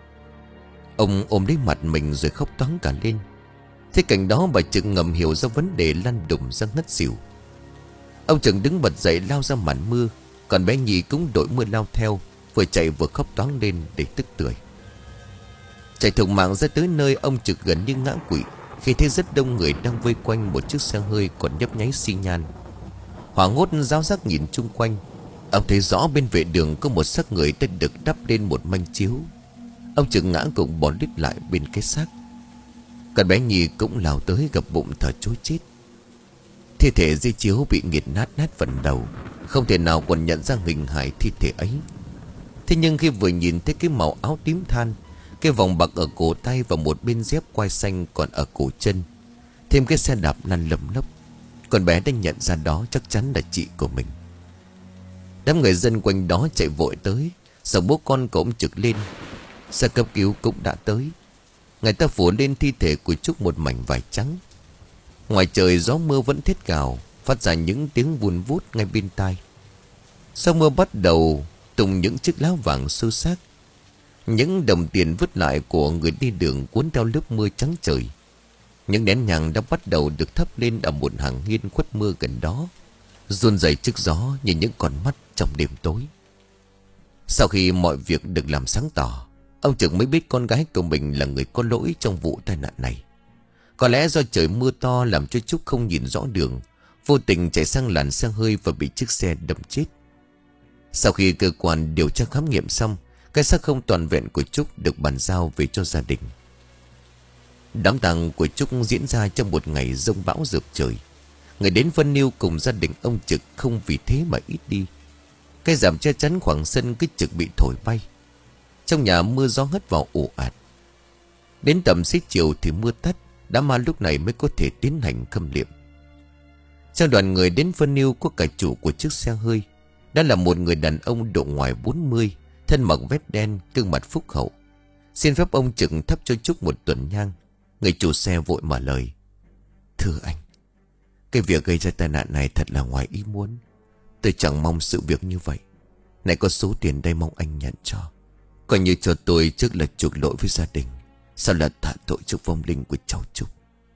Ông ôm lấy mặt mình rồi khóc toáng cả lên. Thế cảnh đó bà Trực ngầm hiểu ra vấn đề, lăn đùng ra ngất xỉu. Ông Trực đứng bật dậy lao ra màn mưa, còn bé Nhi cũng đội mưa lao theo, vừa chạy vừa khóc toáng lên để tức tưởi. Chạy thục mạng ra tới nơi, ông Trực gần như ngã quỵ khi thấy rất đông người đang vây quanh một chiếc xe hơi còn nhấp nháy xi nhan. Hoảng hốt ráo rác nhìn chung quanh, ông thấy rõ bên vệ đường có một xác người đã được đắp lên một manh chiếu. Ông Trực ngã gục bò lít lại bên cái xác. Còn bé Nhi cũng lao tới gập bụng thở trối chết. Thi thể dây chiếu bị nghiệt nát nát phần đầu, không thể nào còn nhận ra hình hài thi thể ấy. Thế nhưng khi vừa nhìn thấy cái màu áo tím than, cái vòng bạc ở cổ tay và một bên dép quai xanh còn ở cổ chân, thêm cái xe đạp lăn lầm lấp, con bé đã nhận ra đó chắc chắn là chị của mình. Đám người dân quanh đó chạy vội tới, dòng bố con của ông Trực lên. Xe cấp cứu cũng đã tới. Người ta phủ lên thi thể của Trúc một mảnh vải trắng. Ngoài trời gió mưa vẫn thét gào, phát ra những tiếng vun vút ngay bên tai. Sau mưa bắt đầu tung những chiếc lá vàng xơ xác. Những đồng tiền vứt lại của người đi đường cuốn theo lớp mưa trắng trời. Những nén nhang đã bắt đầu được thắp lên ở một hàng hiên khuất mưa gần đó, run rẩy trước gió như những con mắt trong đêm tối. Sau khi mọi việc được làm sáng tỏ, ông Trực mới biết con gái của mình là người có lỗi trong vụ tai nạn này. Có lẽ do trời mưa to làm cho Trúc không nhìn rõ đường, vô tình chạy sang làn xe hơi và bị chiếc xe đâm chết. Sau khi cơ quan điều tra khám nghiệm xong, cái xác không toàn vẹn của Trúc được bàn giao về cho gia đình. Đám tang của Trúc diễn ra trong một ngày giông bão rợp trời. Người đến phân niu cùng gia đình ông Trực không vì thế mà ít đi. Cây rèm che chắn khoảng sân cứ trực bị thổi bay. Trong nhà mưa gió hất vào ồ ạt. Đến tầm xế chiều thì mưa tắt. Đám ma lúc này mới có thể tiến hành khâm liệm. Trong đoàn người đến phân yêu có cả chủ của chiếc xe hơi. Đó là một người đàn ông độ ngoài bốn mươi, thân mặc vest đen, gương mặt phúc hậu. Xin phép ông Trực thắp cho Trúc một tuần nhang. Người chủ xe vội mở lời. Thưa anh, cái việc gây ra tai nạn này thật là ngoài ý muốn. Tôi chẳng mong sự việc như vậy. Này có số tiền đây mong anh nhận cho. Coi như cho tôi trước là chuộc lỗi với gia đình. Sao là tạ tội trước vong linh của cháu Trúc.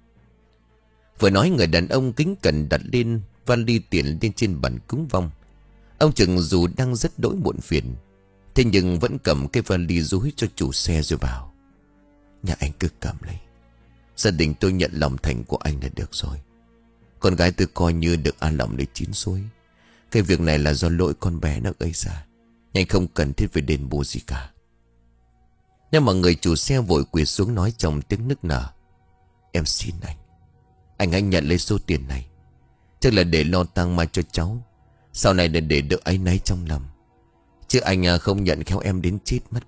Vừa nói người đàn ông kính cẩn đặt lên vali tiền lên trên bàn cúng vong. Ông Trực dù đang rất đỗi muộn phiền, thế nhưng vẫn cầm cái vali dúi cho chủ xe rồi bảo. Nhà anh cứ cầm lấy. Gia đình tôi nhận lòng thành của anh là được rồi. Con gái tôi coi như được an lòng để chín suối. Cái việc này là do lỗi con bé nó gây ra. Anh không cần thiết phải đền bù gì cả. Nhưng mà người chủ xe vội quỳ xuống nói trong tiếng nức nở. Em xin anh. Anh anh nhận lấy số tiền này. Chắc là để lo tang mai cho cháu. Sau này để để đỡ áy náy trong lòng. Chứ anh không nhận khéo em đến chết mất.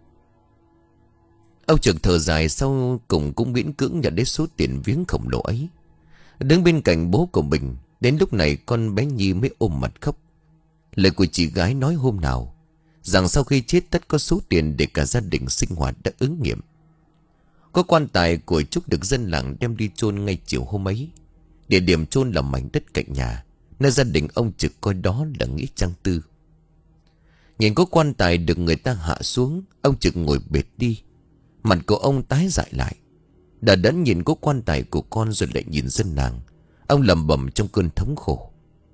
Ông Trực thở dài sau cùng cũng miễn cưỡng nhận đến số tiền viếng khổng lồ ấy. Đứng bên cạnh bố của mình. Đến lúc này con bé Nhi mới ôm mặt khóc. Lời của chị gái nói hôm nào rằng sau khi chết tất có số tiền để cả gia đình sinh hoạt đã ứng nghiệm. Có quan tài của Trúc được dân làng đem đi chôn ngay chiều hôm ấy. Địa điểm chôn là mảnh đất cạnh nhà, nơi gia đình ông Trực coi đó là nghĩa trang tư. Nhìn có quan tài được người ta hạ xuống, ông Trực ngồi bệt đi. Mặt của ông tái dại lại. Đờ đẫn nhìn có quan tài của con rồi lại nhìn dân làng. Ông lẩm bẩm trong cơn thống khổ.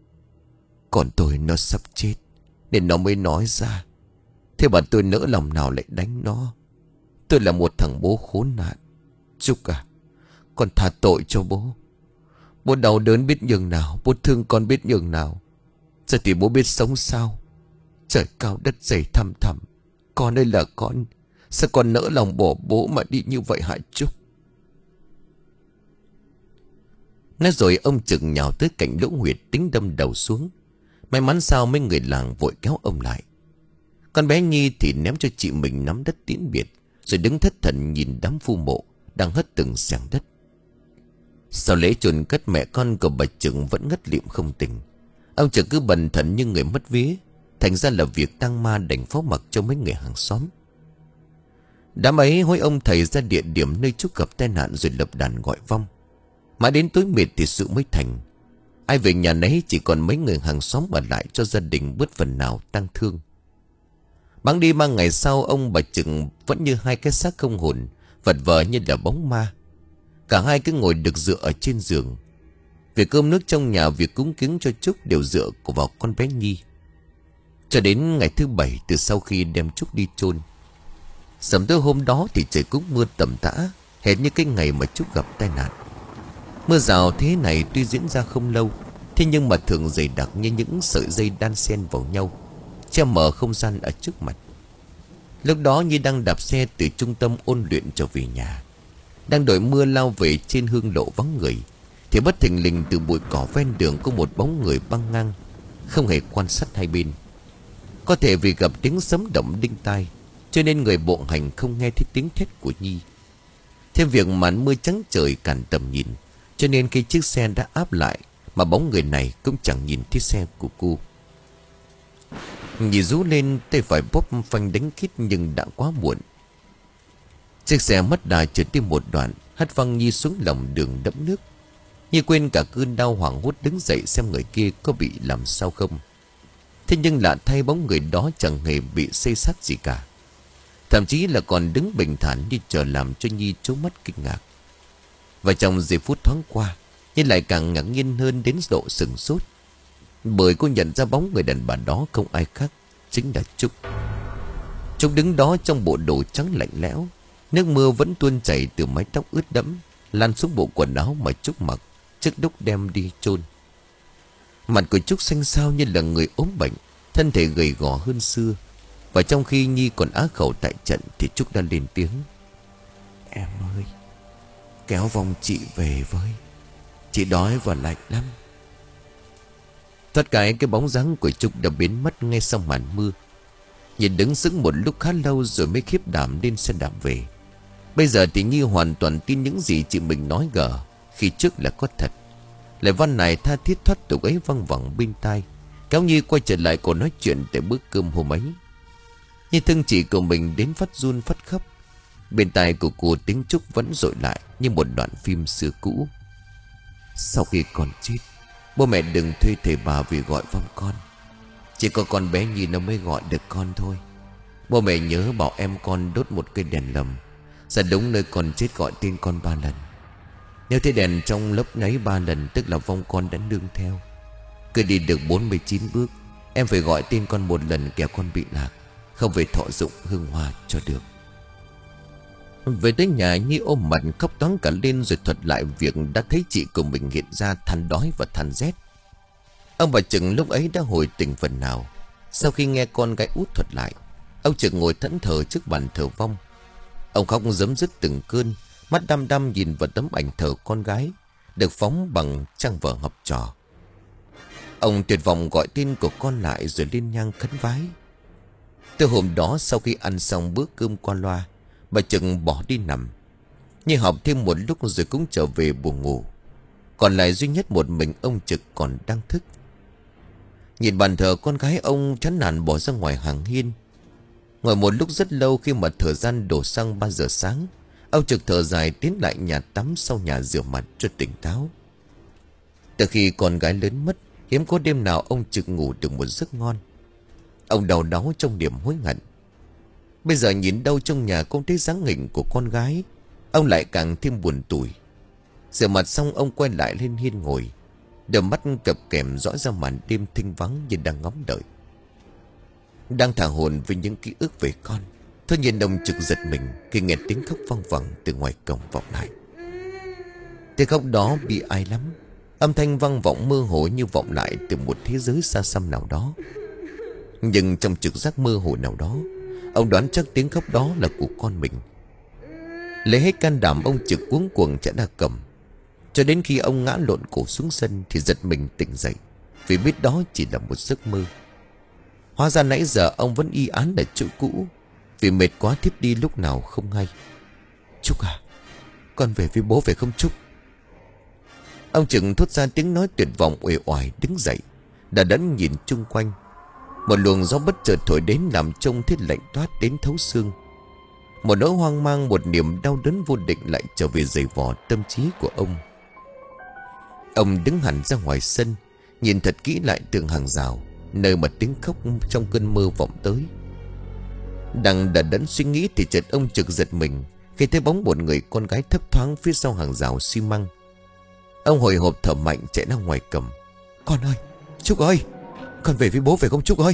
Còn tôi nó sắp chết nên nó mới nói ra. Thế mà tôi nỡ lòng nào lại đánh nó. Tôi là một thằng bố khốn nạn. Trúc à, con tha tội cho bố. Bố đau đớn biết nhường nào, bố thương con biết nhường nào. Giờ thì bố biết sống sao. Trời cao đất dày thăm thẳm. Con ơi là con. Sao con nỡ lòng bỏ bố mà đi như vậy hả Trúc? Nói rồi ông Trực nhào tới cạnh lỗ huyệt tính đâm đầu xuống. May mắn sao mấy người làng vội kéo ông lại. Con bé Nhi thì ném cho chị mình nắm đất tiễn biệt, rồi đứng thất thần nhìn đám phu mộ đang hất từng xẻng đất. Sau lễ chôn cất, mẹ con của bà Trực vẫn ngất lịm không tỉnh. Ông Trực cứ bần thần như người mất vía. Thành ra là việc tang ma đành phó mặc cho mấy người hàng xóm. Đám ấy hối ông thầy ra địa điểm nơi Trúc gặp tai nạn rồi lập đàn gọi vong. Mãi đến tối mệt thì sự mới thành. Ai về nhà nấy, chỉ còn mấy người hàng xóm ở lại cho gia đình bớt phần nào tang thương. Bẵng đi ba ngày sau, ông bà Trực vẫn như hai cái xác không hồn, vật vờ như là bóng ma. Cả hai cứ ngồi được dựa ở trên giường. Việc cơm nước trong nhà, việc cúng kiến cho Trúc đều dựa vào con bé Nhi. Cho đến ngày thứ bảy từ sau khi đem Trúc đi chôn. Sớm tới hôm đó thì trời cũng mưa tầm tã, hệt như cái ngày mà Trúc gặp tai nạn. Mưa rào thế này tuy diễn ra không lâu, thế nhưng mà thường dày đặc như những sợi dây đan xen vào nhau, che mờ không gian ở trước mặt. Lúc đó Nhi đang đạp xe từ trung tâm ôn luyện trở về nhà. Đang đội mưa lao về trên hương lộ vắng người, thì bất thình lình từ bụi cỏ ven đường có một bóng người băng ngang, không hề quan sát hai bên. Có thể vì gặp tiếng sấm động đinh tai, cho nên người bộ hành không nghe thấy tiếng thét của Nhi. Thêm việc màn mưa trắng trời cản tầm nhìn, cho nên khi chiếc xe đã áp lại mà bóng người này cũng chẳng nhìn thấy xe của cô. Nhi rú lên, tay phải bóp phanh đánh kít nhưng đã quá muộn. Chiếc xe mất đà trượt đi một đoạn, hất văng Nhi xuống lòng đường đẫm nước. Nhi quên cả cơn đau hoảng hốt đứng dậy xem người kia có bị làm sao không. Thế nhưng lạ thay, bóng người đó chẳng hề bị xây xát gì cả. Thậm chí là còn đứng bình thản như chờ làm cho Nhi trố mắt kinh ngạc. Và trong giây phút thoáng qua, Nhi lại càng ngạc nhiên hơn đến độ sừng sốt. Bởi cô nhận ra bóng người đàn bà đó không ai khác, chính là Trúc. Trúc đứng đó trong bộ đồ trắng lạnh lẽo. Nước mưa vẫn tuôn chảy từ mái tóc ướt đẫm, lan xuống bộ quần áo mà Trúc mặc trước lúc đem đi chôn. Mặt của Trúc xanh xao như là người ốm bệnh, thân thể gầy gò hơn xưa. Và trong khi Nhi còn á khẩu tại trận thì Trúc đã lên tiếng. Em ơi, kéo vòng chị về với. Chị đói và lạnh lắm. Thoát cái cái bóng dáng của Trúc đã biến mất ngay sau màn mưa. Nhìn đứng sững một lúc khá lâu rồi mới khiếp đảm lên xe đạp về. Bây giờ thì Nhi hoàn toàn tin những gì chị mình nói gở. Khi trước là có thật. Lời văn này tha thiết thoát tục ấy văng vẳng bên tai, kéo Nhi quay trở lại cuộc nói chuyện tại bữa cơm hôm ấy. Nhi thương chị của mình đến phát run phát khóc. Bên tai của cô tiếng Trúc vẫn dội lại như một đoạn phim xưa cũ. Sau khi con chết, bố mẹ đừng thuê thầy bà vì gọi vong con. Chỉ có con bé Nhi nó mới gọi được con thôi. Bố mẹ nhớ bảo em con đốt một cây đèn lồng ra đúng nơi con chết gọi tên con ba lần. Nếu thấy đèn trong lấp nháy ba lần, tức là vong con đã nương theo. Cứ đi được bốn mươi chín bước, em phải gọi tên con một lần kẻo con bị lạc, không về thọ dụng hương hoa cho được. Về tới nhà, Nhi ôm mặt khóc toáng cả lên rồi thuật lại việc đã thấy chị của mình hiện ra than đói và than rét. Ông bà Trừng lúc ấy đã hồi tỉnh phần nào. Sau khi nghe con gái út thuật lại, ông Trừng ngồi thẫn thờ trước bàn thờ vong. Ông khóc giấm dứt từng cơn, mắt đăm đăm nhìn vào tấm ảnh thờ con gái được phóng bằng trang vở học trò. Ông tuyệt vọng gọi tên của con lại rồi lên nhang khấn vái. Từ hôm đó, sau khi ăn xong bữa cơm qua loa, bà Trừng bỏ đi nằm. Nhi học thêm một lúc rồi cũng trở về buồn ngủ. Còn lại duy nhất một mình ông Trực còn đang thức. Nhìn bàn thờ con gái, ông chán nản bỏ ra ngoài hàng hiên. Ngồi một lúc rất lâu, khi mà thời gian đổ sang ba giờ sáng, ông Trực thở dài tiến lại nhà tắm sau nhà rửa mặt cho tỉnh táo. Từ khi con gái lớn mất, hiếm có đêm nào ông Trực ngủ được một giấc ngon. Ông đau đáu trong niềm hối hận. Bây giờ nhìn đâu trong nhà cũng thấy dáng hình của con gái, ông lại càng thêm buồn tủi. Rửa mặt xong, ông quay lại lên hiên ngồi, đôi mắt cập kềm dõi ra màn đêm thinh vắng như đang ngóng đợi. Đang thả hồn với những ký ức về con, thôi nhìn ông Trực giật mình khi nghe tiếng khóc văng vẳng từ ngoài cổng vọng lại. Tiếng khóc đó bi ai lắm. Âm thanh vang vọng mơ hồ như vọng lại từ một thế giới xa xăm nào đó. Nhưng trong trực giác mơ hồ nào đó, ông đoán chắc tiếng khóc đó là của con mình. Lấy hết can đảm, ông Trực cuống cuồng chạy ra cầm. Cho đến khi ông ngã lộn cổ xuống sân thì giật mình tỉnh dậy, vì biết đó chỉ là một giấc mơ. Hóa ra nãy giờ ông vẫn y án ở chỗ cũ, vì mệt quá thiếp đi lúc nào không hay. Trúc à, con về với bố phải không Trúc? Ông Trực thốt ra tiếng nói tuyệt vọng uể oải, đứng dậy đờ đẫn nhìn chung quanh. Một luồng gió bất chợt thổi đến làm trông thiết lạnh toát đến thấu xương. Một nỗi hoang mang, một niềm đau đớn vô định lại trở về giày vò tâm trí của ông. Ông đứng hẳn ra ngoài sân, nhìn thật kỹ lại tường hàng rào, nơi mà tiếng khóc trong cơn mơ vọng tới. Đang đờ đẫn suy nghĩ thì chợt ông Trực giật mình khi thấy bóng một người con gái thấp thoáng phía sau hàng rào xi măng. Ông hồi hộp thở mạnh chạy ra ngoài cầm. Con ơi, Trúc ơi, con về với bố phải không Trúc ơi?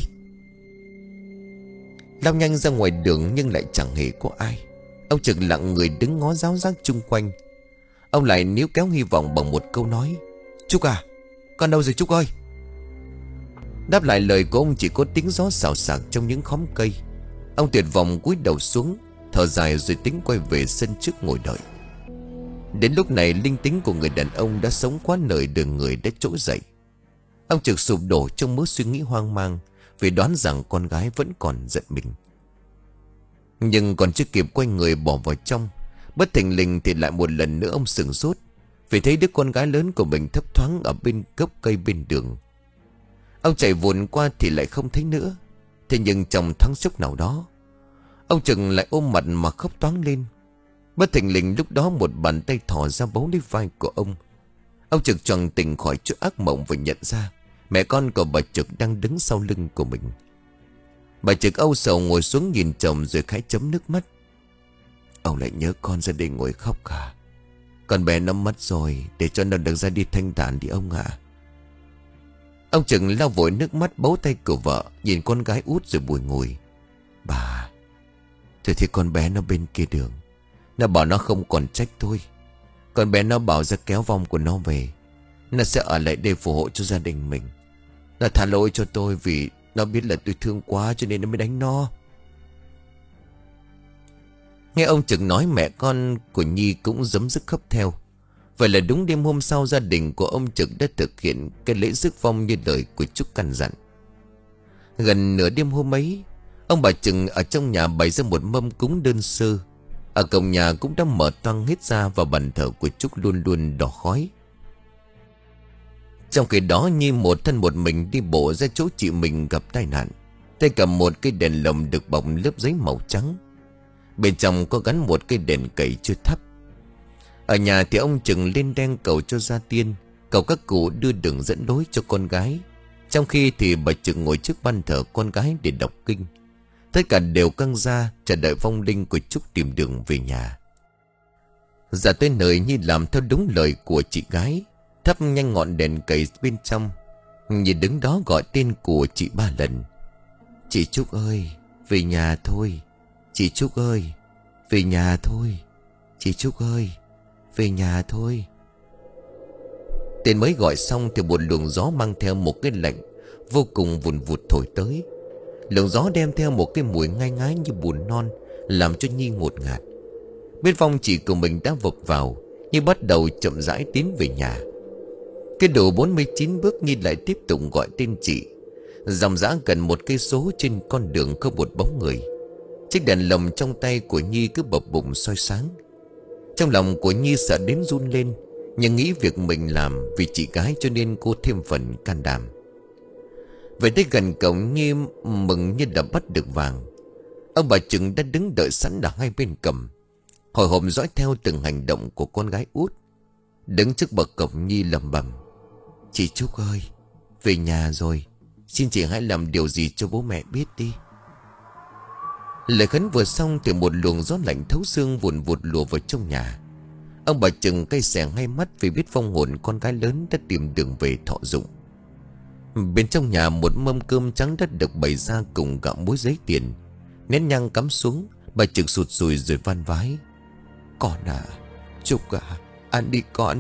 Lao nhanh ra ngoài đường nhưng lại chẳng hề có ai. Ông Trực lặng người đứng ngó ráo rác chung quanh. Ông lại níu kéo hy vọng bằng một câu nói. Trúc à, con đâu rồi Trúc ơi? Đáp lại lời của ông chỉ có tiếng gió xào xạc trong những khóm cây. Ông tuyệt vọng cúi đầu xuống, thở dài rồi tính quay về sân trước ngồi đợi. Đến lúc này linh tính của người đàn ông đã sống quá nơi đường người đã trỗi dậy. Ông Trực sụp đổ trong mớ suy nghĩ hoang mang, vì đoán rằng con gái vẫn còn giận mình. Nhưng còn chưa kịp quay người bỏ vào trong, bất thình lình thì lại một lần nữa ông sửng sốt, vì thấy đứa con gái lớn của mình thấp thoáng ở bên gốc cây bên đường. Ông chạy vụn qua thì lại không thấy nữa. Thế nhưng trong thoáng chốc nào đó, ông Trực lại ôm mặt mà khóc toáng lên. Bất thình lình lúc đó một bàn tay thò ra bấu lấy vai của ông. Ông Trực choàng tỉnh khỏi chỗ ác mộng và nhận ra mẹ con của bà Trực đang đứng sau lưng của mình. Bà Trực âu sầu ngồi xuống nhìn chồng rồi khẽ chấm nước mắt. Ông lại nhớ con ra đây ngồi khóc cả. Con bé nó mất rồi, để cho nó được ra đi thanh thản đi ông ạ. Ông Trực lau vội nước mắt bấu tay của vợ, nhìn con gái út rồi bùi ngùi. Bà, tôi thấy con bé nó bên kia đường, nó bảo nó không còn trách tôi. Con bé nó bảo ra kéo vong của nó về, nó sẽ ở lại đây phù hộ cho gia đình mình. Nó thả lỗi cho tôi vì nó biết là tôi thương quá cho nên nó mới đánh nó. Nghe ông Trực nói, mẹ con của Nhi cũng giấm dứt khóc theo. Vậy là đúng đêm hôm sau, gia đình của ông Trực đã thực hiện cái lễ rước vong như lời của Trúc căn dặn. Gần nửa đêm hôm ấy, ông bà Trực ở trong nhà bày ra một mâm cúng đơn sơ. Ở cổng nhà cũng đã mở toang hết ra, và bàn thờ của Trúc luôn luôn đỏ khói. Trong khi đó, Nhi một thân một mình đi bộ ra chỗ chị mình gặp tai nạn, tay cầm một cây đèn lồng được bọc lớp giấy màu trắng. Bên trong có gắn một cây đèn cầy chưa thắp. Ở nhà thì ông Trực lên đen cầu cho gia tiên, cầu các cụ đưa đường dẫn lối cho con gái. Trong khi thì bà Trực ngồi trước ban thờ con gái để đọc kinh. Tất cả đều căng ra chờ đợi vong linh của Trúc tìm đường về nhà. Ra tới nơi, Nhi làm theo đúng lời của chị gái, thắp nhanh ngọn đèn cầy bên trong. Nhi đứng đó gọi tên của chị ba lần. Chị Trúc ơi, về nhà thôi. Chị Trúc ơi, về nhà thôi. Chị Trúc ơi, về nhà thôi. Tên mới gọi xong thì một luồng gió mang theo một cái lạnh vô cùng vùn vụt thổi tới. Luồng gió đem theo một cái mùi ngai ngái như bùn non, làm cho Nhi ngột ngạt. Biết vong chị của mình đã vập vào, Nhi bắt đầu chậm rãi tiến về nhà. Cái đủ bốn mươi chín bước, Nhi lại tiếp tục gọi tên chị. Dòng dã gần một cây số trên con đường không một bóng người. Chiếc đèn lồng trong tay của Nhi cứ bập bùng soi sáng. Trong lòng của Nhi sợ đến run lên, nhưng nghĩ việc mình làm vì chị gái cho nên cô thêm phần can đảm. Về tới gần cổng, Nhi mừng như đã bắt được vàng. Ông bà Trực đã đứng đợi sẵn ở hai bên cầm, hồi hộp dõi theo từng hành động của con gái út. Đứng trước bậc cổng, Nhi lẩm bẩm: Chị Trúc ơi, về nhà rồi. Xin chị hãy làm điều gì cho bố mẹ biết đi. Lời khấn vừa xong thì một luồng gió lạnh thấu xương vùn vụt lùa vào trong nhà. Ông bà Trực cay xè hai mắt vì biết vong hồn con gái lớn đã tìm đường về thọ dụng. Bên trong nhà, một mâm cơm trắng đã được bày ra cùng gạo muối giấy tiền. Nén nhang cắm xuống, bà Trực sụt sùi rồi van vái: Con à, Trúc à, ăn đi con.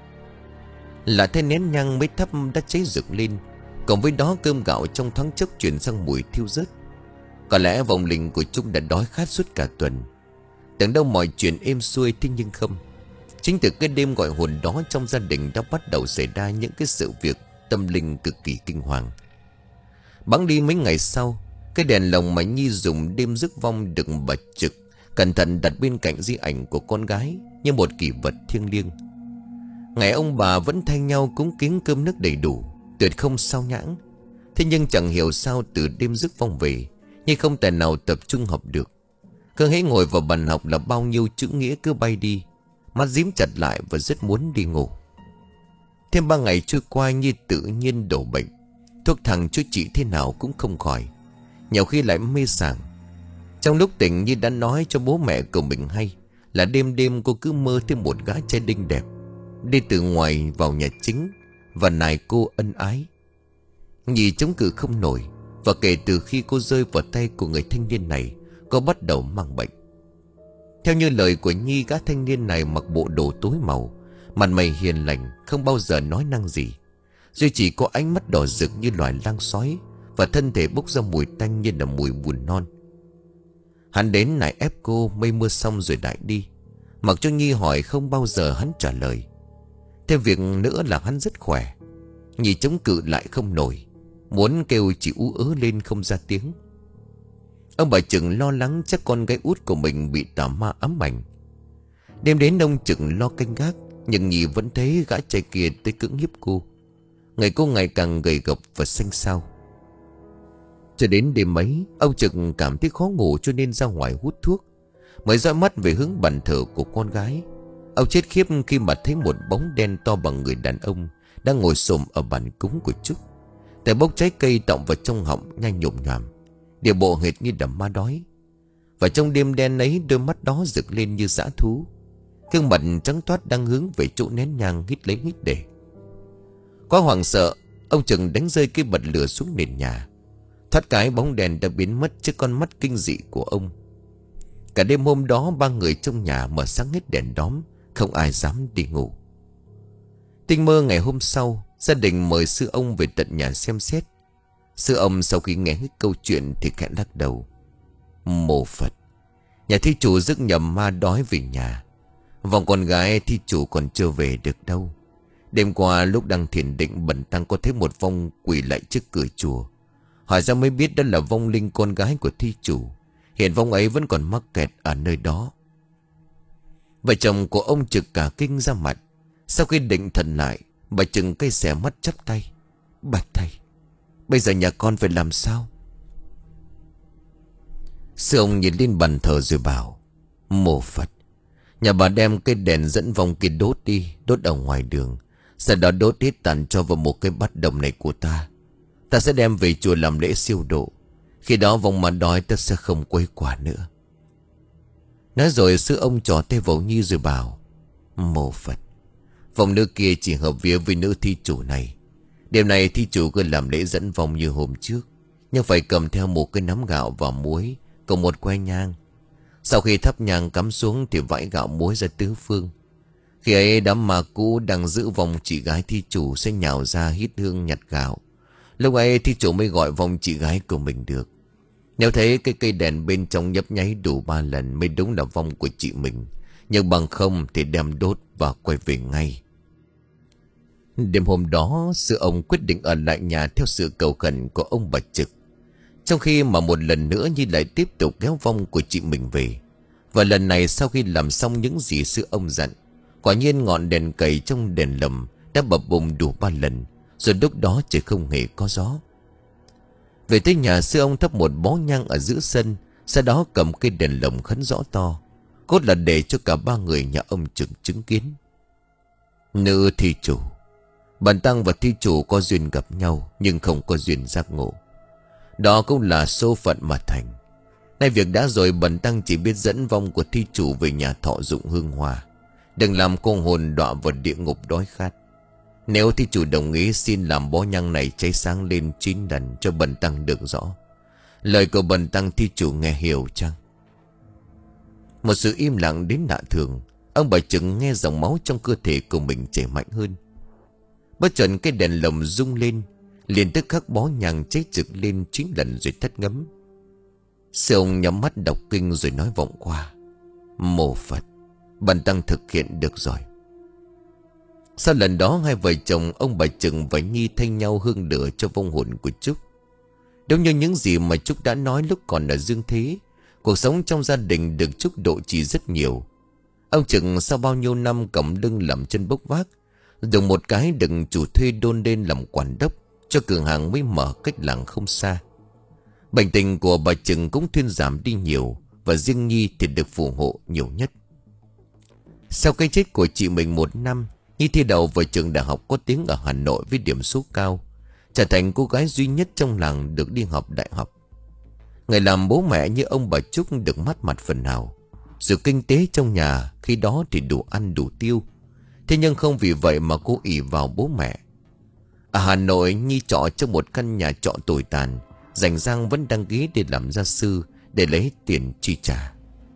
Là thế nén nhang mới thắp đã cháy rực lên. Cộng với đó, cơm gạo trong thoáng chốc chuyển sang mùi thiêu rớt. Có lẽ vong linh của Trúc đã đói khát suốt cả tuần. Tưởng đâu mọi chuyện êm xuôi, thế nhưng không. Chính từ cái đêm gọi hồn đó, trong gia đình đã bắt đầu xảy ra những cái sự việc tâm linh cực kỳ kinh hoàng. Bẵng đi mấy ngày sau, cái đèn lồng mà Nhi dùng đêm rước vong được bà Trực cẩn thận đặt bên cạnh di ảnh của con gái như một kỷ vật thiêng liêng. Ngày ông bà vẫn thay nhau cúng kiến cơm nước đầy đủ, tuyệt không sao nhãng. Thế nhưng chẳng hiểu sao từ đêm rước vong về, Nhi không thể nào tập trung học được. Cứ hễ ngồi vào bàn học là bao nhiêu chữ nghĩa cứ bay đi, mắt dím chặt lại và rất muốn đi ngủ. Thêm ba ngày trôi qua, Nhi tự nhiên đổ bệnh. Thuốc thằng chữa trị thế nào cũng không khỏi, nhiều khi lại mê sảng. Trong lúc tỉnh, Nhi đã nói cho bố mẹ của mình hay là đêm đêm cô cứ mơ thấy một gã trai đinh đẹp đi từ ngoài vào nhà chính và nài cô ân ái. Nhi chống cự không nổi, và kể từ khi cô rơi vào tay của người thanh niên này, cô bắt đầu mang bệnh. Theo như lời của Nhi, gã thanh niên này mặc bộ đồ tối màu, mặt mày hiền lành, không bao giờ nói năng gì, duy chỉ có ánh mắt đỏ rực như loài lang sói, và thân thể bốc ra mùi tanh như là mùi bùn non. Hắn đến nài ép cô, mây mưa xong rồi đại đi, mặc cho Nhi hỏi không bao giờ hắn trả lời. Thêm việc nữa là hắn rất khỏe. Nhi chống cự lại không nổi, muốn kêu chỉ ú ớ lên không ra tiếng. Ông bà Trực lo lắng chắc con gái út của mình bị tà ma ám ảnh. Đêm đến, ông Trực lo canh gác, nhưng Nhi vẫn thấy gã trai kia tới cưỡng hiếp cô. Người cô ngày càng gầy gộc và xanh xao. Cho đến đêm ấy, ông Trực cảm thấy khó ngủ cho nên ra ngoài hút thuốc, mới dõi mắt về hướng bàn thờ của con gái. Ông chết khiếp khi mà thấy một bóng đen to bằng người đàn ông đang ngồi xổm ở bàn cúng của Trúc, tay bốc trái cây tọng vào trong họng nhai nhổm nhòm, điệu bộ hệt như đầm ma đói. Và trong đêm đen ấy, đôi mắt đó rực lên như dã thú, gương mặt trắng toát đang hướng về chỗ nén nhang hít lấy hít để. Quá hoảng sợ, ông Trực đánh rơi cái bật lửa xuống nền nhà. Thoát cái, bóng đèn đã biến mất trước con mắt kinh dị của ông. Cả đêm hôm đó, ba người trong nhà mở sáng hết đèn đóm, không ai dám đi ngủ. Tinh mơ ngày hôm sau, gia đình mời sư ông về tận nhà xem xét. Sư ông sau khi nghe hết câu chuyện thì khẽ lắc đầu: Mô Phật, nhà thí chủ rước nhầm ma đói về nhà. Vòng con gái thi chủ còn chưa về được đâu. Đêm qua lúc đang thiền định, bần tăng có thấy một vong quỳ lại trước cửa chùa. Hỏi ra mới biết đó là vong linh con gái của thi chủ. Hiện vong ấy vẫn còn mắc kẹt ở nơi đó. Vợ chồng của ông Trực cả kinh ra mặt. Sau khi định thần lại, bà Trừng cây xẻ mắt chắp tay. Bạch thầy, bây giờ nhà con phải làm sao? Sư ông nhìn lên bàn thờ rồi bảo: Mô Phật, nhà bà đem cây đèn dẫn vong kia đốt đi, đốt ở ngoài đường. Sau đó đốt hết tàn cho vào một cái bát đồng này của ta. Ta sẽ đem về chùa làm lễ siêu độ. Khi đó vong mà đói ta sẽ không quấy quả nữa. Nói rồi sư ông trò tay vào Nhi rồi bảo: Mô Phật, vong nữ kia chỉ hợp vía với nữ thi chủ này. Đêm này thi chủ cứ làm lễ dẫn vong như hôm trước, nhưng phải cầm theo một cái nắm gạo và muối, cùng một que nhang. Sau khi thắp nhang cắm xuống thì vãi gạo muối ra tứ phương. Khi ấy đám ma cũ đang giữ vong chị gái thi chủ sẽ nhào ra hít hương nhặt gạo. Lúc ấy thi chủ mới gọi vong chị gái của mình được. Nếu thấy cái cây đèn bên trong nhấp nháy đủ ba lần mới đúng là vong của chị mình. Nhưng bằng không thì đem đốt và quay về ngay. Đêm hôm đó, sư ông quyết định ở lại nhà theo sự cầu khẩn của ông bà Trực. Trong khi mà một lần nữa Nhi lại tiếp tục kéo vong của chị mình về. Và lần này sau khi làm xong những gì sư ông dặn, quả nhiên ngọn đèn cầy trong đèn lầm đã bập bùng đủ ba lần. Rồi lúc đó trời không hề có gió. Về tới nhà, sư ông thắp một bó nhang ở giữa sân. Sau đó cầm cây đèn lồng khấn rõ to, cốt là để cho cả ba người nhà ông Trực chứng kiến. Nữ thi chủ, bần tăng và thi chủ có duyên gặp nhau, nhưng không có duyên giác ngộ. Đó cũng là số phận mà thành. Nay việc đã rồi, bần tăng chỉ biết dẫn vong của thi chủ về nhà thọ dụng hương hòa. Đừng làm cô hồn đọa vào địa ngục đói khát. Nếu thi chủ đồng ý, xin làm bó nhang này cháy sáng lên chín lần cho bần tăng được rõ. Lời của bần tăng thi chủ nghe hiểu chăng? Một sự im lặng đến lạ thường. Ông bà Trực nghe dòng máu trong cơ thể của mình chảy mạnh hơn. Bất chợt cái đèn lồng rung lên, liền tức khắc bó nhang cháy rực lên chín lần rồi tắt ngấm. Sư ông nhắm mắt đọc kinh rồi nói vọng qua: Mô Phật, bần tăng thực hiện được rồi. Sau lần đó, hai vợ chồng ông bà Trực và Nhi thay nhau hương lửa cho vong hồn của Trúc. Đúng như những gì mà Trúc đã nói lúc còn ở dương thế, cuộc sống trong gia đình được Trúc độ trì rất nhiều. Ông Trực sau bao nhiêu năm cõng lưng làm chân bốc vác, dùng một cái đừng chủ thuê đôn lên làm quản đốc cho cửa hàng mới mở cách làng không xa. Bệnh tình của bà Trực cũng thuyên giảm đi nhiều, và riêng Nhi thì được phù hộ nhiều nhất. Sau cái chết của chị mình một năm, Nhi thi đậu vào trường đại học có tiếng ở Hà Nội với điểm số cao, trở thành cô gái duy nhất trong làng được đi học đại học. Người làm bố mẹ như ông bà Trúc được mát mặt phần nào. Dù kinh tế trong nhà khi đó thì đủ ăn đủ tiêu, thế nhưng không vì vậy mà cô ỷ vào bố mẹ. Ở Hà Nội, Nhi trọ trong một căn nhà trọ tồi tàn, rảnh rang vẫn đăng ký để làm gia sư để lấy tiền chi trả.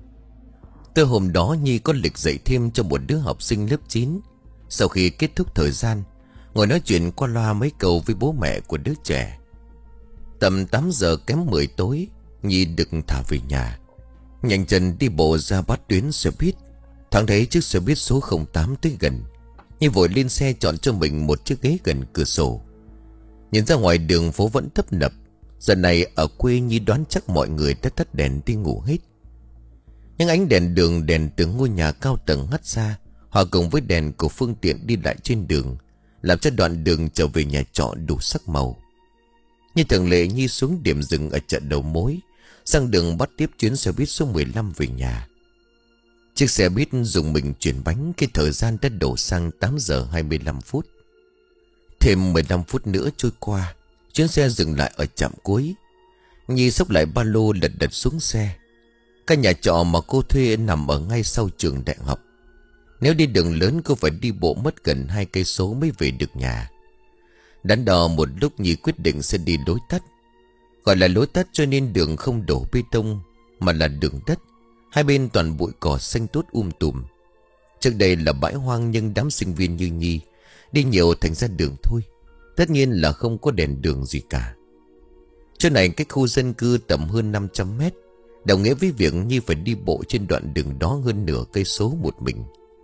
Từ hôm đó, Nhi có lịch dạy thêm cho một đứa học sinh lớp chín. Sau khi kết thúc thời gian, ngồi nói chuyện qua loa mấy câu với bố mẹ của đứa trẻ. Tầm tám giờ kém mười tối, Nhi được thả về nhà. Nhanh chân đi bộ ra bắt tuyến xe buýt. Thoáng thấy chiếc xe buýt số không tám tới gần, Nhi vội lên xe chọn cho mình một chiếc ghế gần cửa sổ. Nhìn ra ngoài đường phố vẫn tấp nập. Giờ này ở quê Nhi đoán chắc mọi người đã tắt đèn đi ngủ hết. Những ánh đèn đường, đèn từ ngôi nhà cao tầng hắt ra, hòa cùng với đèn của phương tiện đi lại trên đường, làm cho đoạn đường trở về nhà trọ đủ sắc màu. Như thường lệ, Nhi xuống điểm dừng ở chợ đầu mối, sang đường bắt tiếp chuyến xe buýt số mười lăm về nhà. Chiếc xe buýt dùng mình chuyển bánh khi thời gian đã đổ sang tám giờ hai mươi lăm phút. Thêm mười lăm phút nữa trôi qua, chuyến xe dừng lại ở trạm cuối. Nhi xốc lại ba lô lật đật xuống xe. Căn nhà trọ mà cô thuê nằm ở ngay sau trường đại học. Nếu đi đường lớn, cô phải đi bộ mất gần hai cây số mới về được nhà. Đắn đo một lúc, Nhi quyết định sẽ đi lối tắt. Gọi là lối tắt cho nên đường không đổ bê tông, mà là đường đất. Hai bên toàn bụi cỏ xanh tốt um tùm. Trước đây là bãi hoang, nhưng đám sinh viên như Nhi đi nhiều thành ra đường thôi. Tất nhiên là không có đèn đường gì cả. Chỗ này cách khu dân cư tầm hơn năm trăm mét, đồng nghĩa với việc Nhi phải đi bộ trên đoạn đường đó hơn nửa cây số một mình.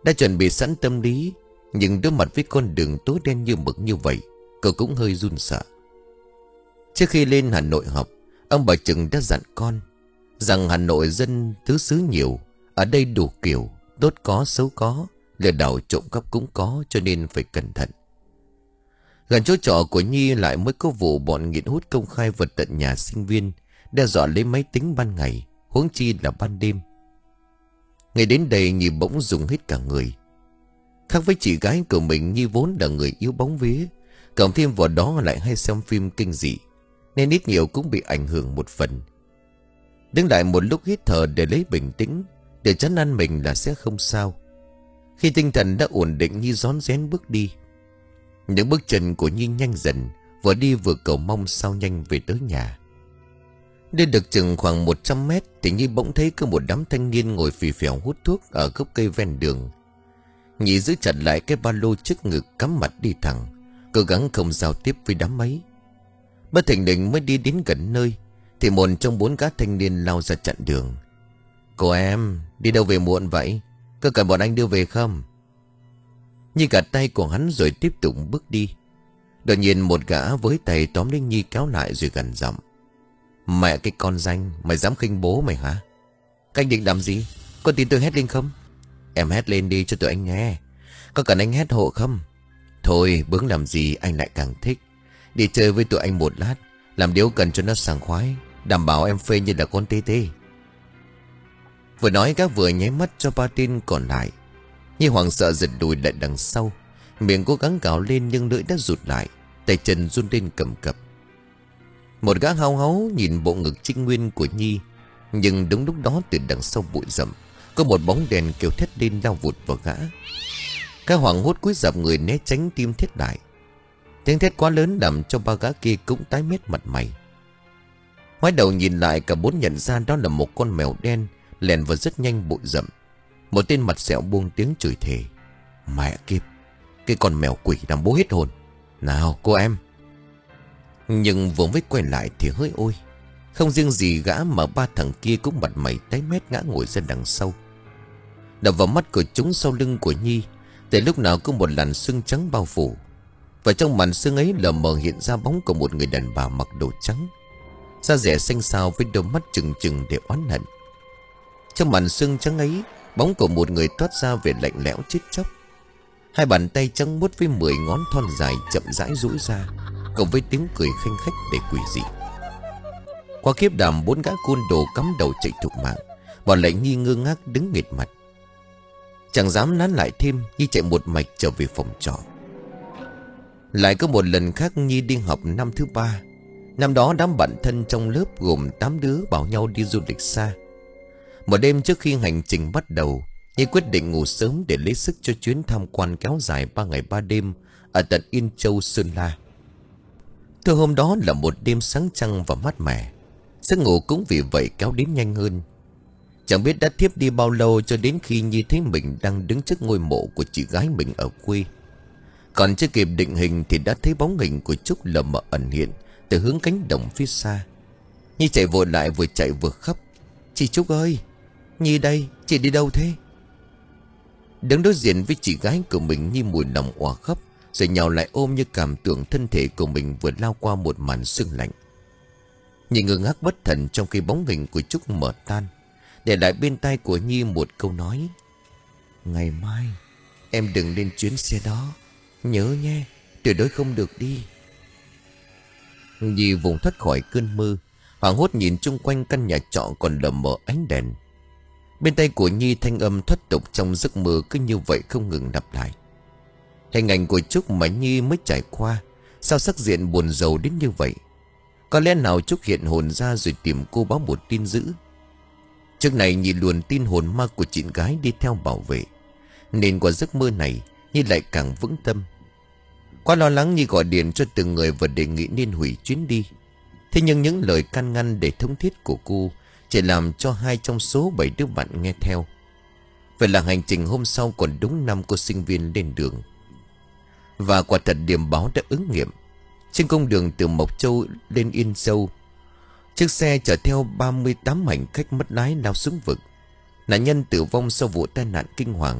Đã chuẩn bị sẵn tâm lý, nhưng đối mặt với con đường tối đen như mực như vậy, cậu cũng hơi run sợ. Trước khi lên Hà Nội học, ông bà Trừng đã dặn con rằng Hà Nội dân tứ xứ nhiều, ở đây đủ kiểu, tốt có xấu có, lừa đảo trộm cắp cũng có, cho nên phải cẩn thận. Gần chỗ trọ của Nhi lại mới có vụ bọn nghiện hút công khai vượt tận nhà sinh viên, đe dọa lấy máy tính ban ngày, huống chi là ban đêm. Ngày đến đây Nhi bỗng dùng hết cả người. Khác với chị gái của mình, Nhi vốn là người yếu bóng vía, cộng thêm vào đó lại hay xem phim kinh dị, nên ít nhiều cũng bị ảnh hưởng một phần. Đứng lại một lúc hít thở để lấy bình tĩnh, để trấn an mình là sẽ không sao. Khi tinh thần đã ổn định, Nhi rón rén bước đi. Những bước chân của Nhi nhanh dần, vừa đi vừa cầu mong sao nhanh về tới nhà. Đi được chừng khoảng một trăm mét thì Nhi bỗng thấy có một đám thanh niên ngồi phì phèo hút thuốc ở gốc cây ven đường. Nhi giữ chặt lại cái ba lô trước ngực, cắm mặt đi thẳng, cố gắng không giao tiếp với đám ấy. Bất thình lình mới đi đến gần nơi thì một trong bốn gã thanh niên lao ra chặn đường. Cô em đi đâu về muộn vậy? Có cần bọn anh đưa về không? Nhi gạt tay của hắn rồi tiếp tục bước đi. Đột nhiên một gã với tay tóm lấy Nhi kéo lại rồi gằn giọng: Mẹ cái con danh, mày dám khinh bố mày hả? Các anh định làm gì? Có tin tôi hét lên không? Em hét lên đi cho tụi anh nghe. Có cần anh hét hộ không? Thôi bướng làm gì, anh lại càng thích. Đi chơi với tụi anh một lát, làm điếu cần cho nó sảng khoái, đảm bảo em phê như là con tê tê. Vừa nói các vừa nháy mắt cho ba tên còn lại. Nhi hoảng sợ giật lùi lại đằng sau, miệng cố gắng gào lên nhưng lưỡi đã rụt lại, tay chân run lên cầm cập. Một gã hao háu nhìn bộ ngực trinh nguyên của Nhi, nhưng đúng lúc đó từ đằng sau bụi rậm có một bóng đèn kêu thét lên lao vụt vào gã. Các hoảng hốt cúi dập người né tránh, tim thét lại. Tiếng thét quá lớn làm cho ba gã kia cũng tái mét mặt mày. Ngoái đầu nhìn lại, cả bốn nhận ra đó là một con mèo đen lèn vào rất nhanh bụi rậm. Một tên mặt sẹo buông tiếng chửi thề: Mẹ kiếp, cái con mèo quỷ làm bố hết hồn. Nào cô em. Nhưng vừa mới quay lại thì hơi ôi, không riêng gì gã mà ba thằng kia cũng mặt mày tái mét ngã ngồi ra đằng sau. Đập vào mắt của chúng sau lưng của Nhi, từ lúc nào có một làn sương trắng bao phủ. Và trong màn sương ấy lờ mờ hiện ra bóng của một người đàn bà mặc đồ trắng, da dẻ xanh xao với đôi mắt trừng trừng để oán hận. Trong màn sương trắng ấy, bóng của một người toát ra vẻ lạnh lẽo chết chóc. Hai bàn tay trắng muốt với mười ngón thon dài chậm rãi duỗi ra, cộng với tiếng cười khanh khách để quỷ dị. Qua kiếp đàm, bốn gã côn đồ cắm đầu chạy thục mạng, bọn lại Nhi ngơ ngác đứng nghệt mặt. Chẳng dám nán lại thêm, Nhi chạy một mạch trở về phòng trọ. Lại có một lần khác Nhi đi học năm thứ ba. Năm đó đám bạn thân trong lớp gồm tám đứa bảo nhau đi du lịch xa. Một đêm trước khi hành trình bắt đầu, Nhi quyết định ngủ sớm để lấy sức cho chuyến tham quan kéo dài ba ngày ba đêm ở tận Yên Châu, Sơn La. Từ hôm đó là một đêm sáng trăng và mát mẻ, giấc ngủ cũng vì vậy kéo đến nhanh hơn. Chẳng biết đã thiếp đi bao lâu cho đến khi Nhi thấy mình đang đứng trước ngôi mộ của chị gái mình ở quê. Còn chưa kịp định hình thì đã thấy bóng hình của Trúc lờ mờ ẩn hiện từ hướng cánh đồng phía xa. Nhi chạy vội lại, vừa chạy vừa khóc: Chị Trúc ơi, Nhi đây, chị đi đâu thế? Đứng đối diện với chị gái của mình, Nhi mùi lòng òa khóc, rồi nhào lại ôm như cảm tưởng thân thể của mình vừa lao qua một màn sương lạnh. Nhi ngơ ngác bất thần trong khi bóng hình của Trúc mở tan, để lại bên tai của Nhi một câu nói: Ngày mai em đừng lên chuyến xe đó, nhớ nhé, tuyệt đối không được đi. Nhi vùng thoát khỏi cơn mơ, hoảng hốt nhìn chung quanh căn nhà trọ còn lờ mờ ánh đèn. Bên tay của Nhi thanh âm thoát tục trong giấc mơ cứ như vậy không ngừng lặp lại. Hình ảnh của Trúc mà Nhi mới trải qua, sao sắc diện buồn rầu đến như vậy? Có lẽ nào Trúc hiện hồn ra rồi tìm cô báo một tin dữ? Trước này Nhi luôn tin hồn ma của chị gái đi theo bảo vệ, nên qua giấc mơ này Nhi lại càng vững tâm. Quá lo lắng, Nhi gọi điện cho từng người và đề nghị nên hủy chuyến đi. Thế nhưng những lời can ngăn để thống thiết của cô chỉ làm cho hai trong số bảy đứa bạn nghe theo. Vậy là hành trình hôm sau còn đúng năm cô sinh viên lên đường. Và quả thật điểm báo đã ứng nghiệm. Trên cung đường từ Mộc Châu lên Yên Châu, chiếc xe chở theo ba mươi tám hành khách mất lái lao xuống vực. Nạn nhân tử vong sau vụ tai nạn kinh hoàng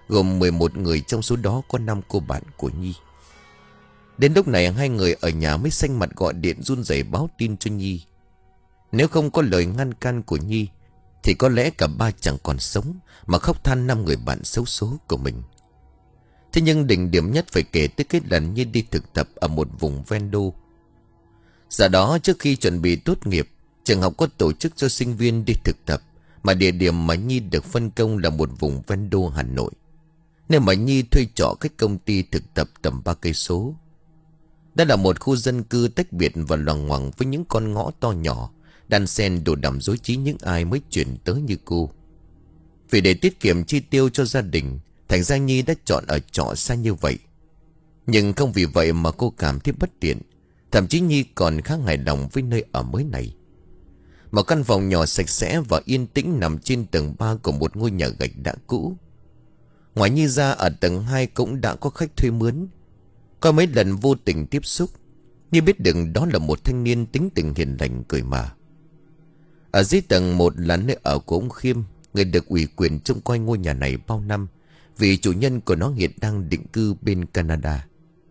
gồm mười một người, trong số đó có năm cô bạn của Nhi. Đến lúc này hai người ở nhà mới xanh mặt gọi điện run rẩy báo tin cho Nhi. Nếu không có lời ngăn can của Nhi thì có lẽ cả ba chẳng còn sống, mà khóc than năm người bạn xấu số của mình. Thế nhưng đỉnh điểm nhất phải kể tới cái lần Nhi đi thực tập ở một vùng ven đô. Giờ đó trước khi chuẩn bị tốt nghiệp, trường học có tổ chức cho sinh viên đi thực tập, mà địa điểm mà Nhi được phân công là một vùng ven đô Hà Nội, nên mà Nhi thuê trọ cách công ty thực tập tầm ba cây số. Đó là một khu dân cư tách biệt và loằng ngoằng với những con ngõ to nhỏ, đan xen đồ đằm dối trí những ai mới chuyển tới như cô. Vì để tiết kiệm chi tiêu cho gia đình, thành ra Nhi đã chọn ở trọ xa như vậy. Nhưng không vì vậy mà cô cảm thấy bất tiện. Thậm chí Nhi còn khá hài lòng với nơi ở mới này. Một căn phòng nhỏ sạch sẽ và yên tĩnh nằm trên tầng ba của một ngôi nhà gạch đã cũ. Ngoài Nhi ra, ở tầng hai cũng đã có khách thuê mướn. Có mấy lần vô tình tiếp xúc, Nhi biết được đó là một thanh niên tính tình hiền lành cười mà. Ở dưới tầng một là nơi ở của ông Khiêm, người được ủy quyền trông coi ngôi nhà này bao năm, vì chủ nhân của nó hiện đang định cư bên Canada.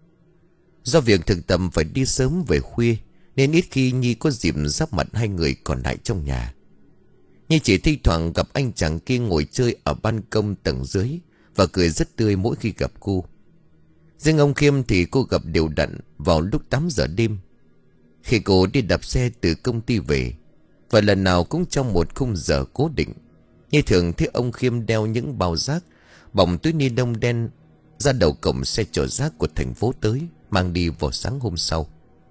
Do việc thực tập phải đi sớm về khuya, nên ít khi Nhi có dịp giáp mặt hai người còn lại trong nhà. Nhi chỉ thi thoảng gặp anh chàng kia ngồi chơi ở ban công tầng dưới và cười rất tươi mỗi khi gặp cô. Riêng ông Khiêm thì cô gặp đều đặn vào lúc tám giờ đêm, khi cô đi đạp xe từ công ty về, và lần nào cũng trong một khung giờ cố định. Như thường thấy ông Khiêm đeo những bao rác, bọc túi ni lông đen ra đầu cổng xe chở rác của thành phố tới, mang đi vào sáng hôm sau.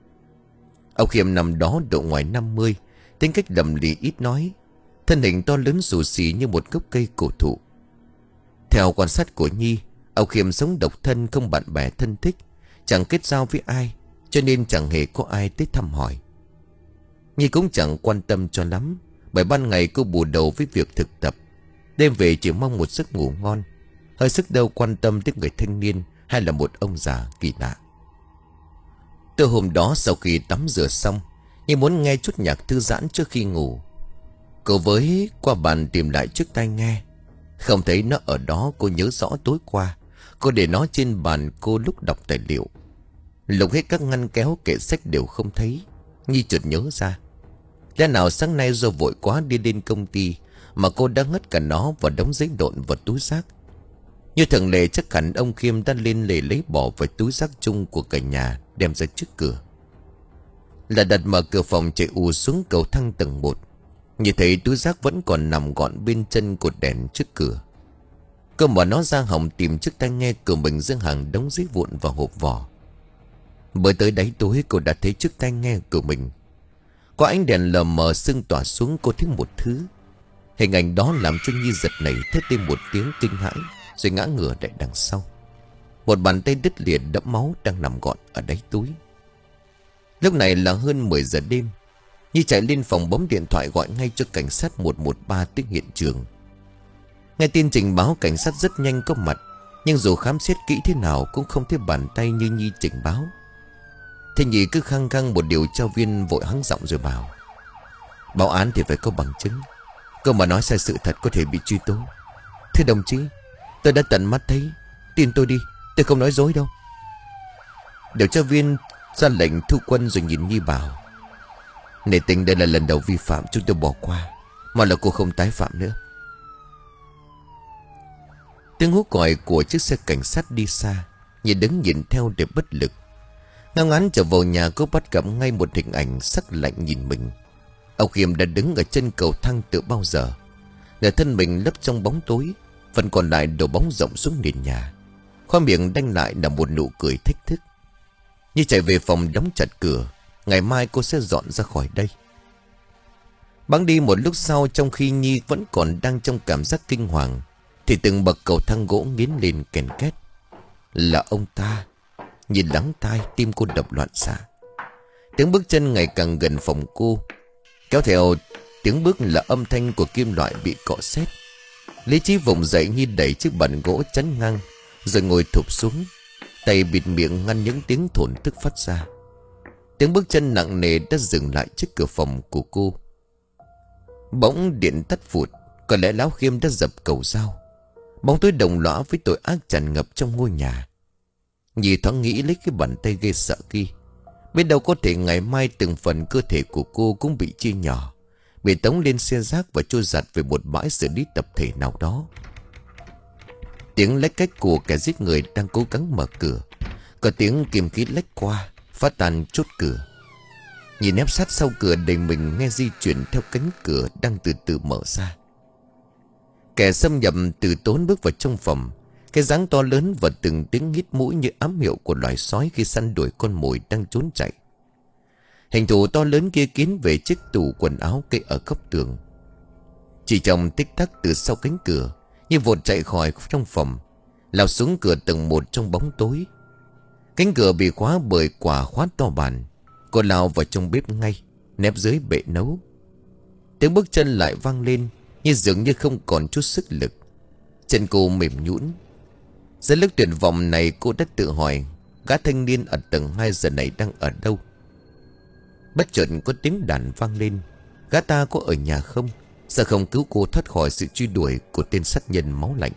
Ông Khiêm nằm đó độ ngoài năm mươi, tính cách lầm lì ít nói, thân hình to lớn xù xì như một gốc cây cổ thụ. Theo quan sát của Nhi, ông Khiêm sống độc thân, không bạn bè thân thích, chẳng kết giao với ai, cho nên chẳng hề có ai tới thăm hỏi. Nhi cũng chẳng quan tâm cho lắm, bởi ban ngày cô bù đầu với việc thực tập, đêm về chỉ mong một giấc ngủ ngon, hơi sức đâu quan tâm tới người thanh niên hay là một ông già kỳ lạ. Từ hôm đó sau khi tắm rửa xong, Nhi muốn nghe chút nhạc thư giãn trước khi ngủ. Cô với qua bàn tìm lại chiếc tai nghe, không thấy nó ở đó. Cô nhớ rõ tối qua cô để nó trên bàn cô lúc đọc tài liệu. Lục hết các ngăn kéo kệ sách đều không thấy. Nhi chợt nhớ ra, lẽ nào sáng nay do vội quá đi đến công ty mà cô đã ngất cả nó vào đống giấy độn và túi rác. Như thường lệ, chắc hẳn ông Khiêm đã lên lề lấy bỏ với túi rác chung của cả nhà đem ra trước cửa. Là đặt mở cửa phòng chạy ù xuống cầu thang tầng một, nhìn thấy túi rác vẫn còn nằm gọn bên chân cột đèn trước cửa. Cô mở nó ra hỏng tìm chiếc tai nghe của mình giữa hàng đống giấy vụn và hộp vỏ. Mới tới đáy túi cô đã thấy chiếc tai nghe của mình. Có ánh đèn lờ mờ sưng tỏa xuống, cô thấy một thứ. Hình ảnh đó làm cho Nhi giật nảy thét lên một tiếng kinh hãi, rồi ngã ngửa lại đằng sau. Một bàn tay đứt lìa đẫm máu đang nằm gọn ở đáy túi. Lúc này là hơn mười giờ đêm. Nhi chạy lên phòng bấm điện thoại gọi ngay cho cảnh sát một một ba tới hiện trường. Nghe tin trình báo, cảnh sát rất nhanh có mặt, nhưng dù khám xét kỹ thế nào cũng không thấy bàn tay như Nhi trình báo. Thế Nhi cứ khăng khăng, một điều tra viên vội hắng giọng rồi bảo: báo án thì phải có bằng chứng, cơ mà nói sai sự thật có thể bị truy tố. Thưa đồng chí, tôi đã tận mắt thấy, tin tôi đi, tôi không nói dối đâu. Điều tra viên ra lệnh thu quân rồi nhìn Nhi bảo: nể tình đây là lần đầu vi phạm, chúng tôi bỏ qua, mong là cô không tái phạm nữa. Tiếng hú còi của chiếc xe cảnh sát đi xa. Nhi đứng nhìn theo để bất lực. Ngang ngắn trở vào nhà, cô bắt gặp ngay một hình ảnh sắc lạnh nhìn mình. Ông Khiêm đã đứng ở chân cầu thang từ bao giờ, nửa thân mình lấp trong bóng tối, phần còn lại đổ bóng rộng xuống nền nhà. Khoe miệng đanh lại là một nụ cười thách thức. Nhi chạy về phòng đóng chặt cửa. Ngày mai cô sẽ dọn ra khỏi đây. Bẵng đi một lúc sau, trong khi Nhi vẫn còn đang trong cảm giác kinh hoàng, thì từng bậc cầu thang gỗ nghiến lên kèn két. Là ông ta. Nhìn lắng tai, tim cô đập loạn xạ. Tiếng bước chân ngày càng gần phòng cô, kéo theo tiếng bước là âm thanh của kim loại bị cọ xét. Lý trí vùng dậy, Nhi đẩy chiếc bàn gỗ chắn ngang, rồi ngồi thụp xuống, tay bịt miệng ngăn những tiếng thổn thức phát ra. Tiếng bước chân nặng nề đã dừng lại trước cửa phòng của cô. Bỗng điện tắt vụt. Có lẽ lão Khiêm đã dập cầu dao. Bóng tối đồng lõa với tội ác tràn ngập trong ngôi nhà. Nhi thoáng nghĩ lấy cái bàn tay ghê sợ kia. Biết đâu có thể ngày mai từng phần cơ thể của cô cũng bị chia nhỏ, bị tống lên xe rác và trôi giặt về một bãi xử lý tập thể nào đó. Tiếng lách cách của kẻ giết người đang cố gắng mở cửa. Có tiếng kim khí lách qua, phá tan chốt cửa. Nhìn nép sát sau cửa đầy mình nghe di chuyển theo cánh cửa đang từ từ mở ra. Kẻ xâm nhập từ tốn bước vào trong phòng. Cái dáng to lớn và từng tiếng hít mũi như ám hiệu của loài sói khi săn đuổi con mồi đang trốn chạy. Hình thù to lớn kia tiến về chiếc tủ quần áo cây ở góc tường. Chỉ trong tích tắc từ sau cánh cửa, như vụt chạy khỏi trong phòng, lao xuống cửa tầng một trong bóng tối. Cánh cửa bị khóa bởi quả khóa to bản. Cô lao vào trong bếp ngay, nép dưới bệ nấu. Tiếng bước chân lại vang lên, như dường như không còn chút sức lực. Chân cô mềm nhũn. Giữa lúc tuyệt vọng này, cô đã tự hỏi gã thanh niên ở tầng hai giờ này đang ở đâu. Bất chợt có tiếng đàn vang lên. Gã ta có ở nhà không? Sao không cứu cô thoát khỏi sự truy đuổi của tên sát nhân máu lạnh?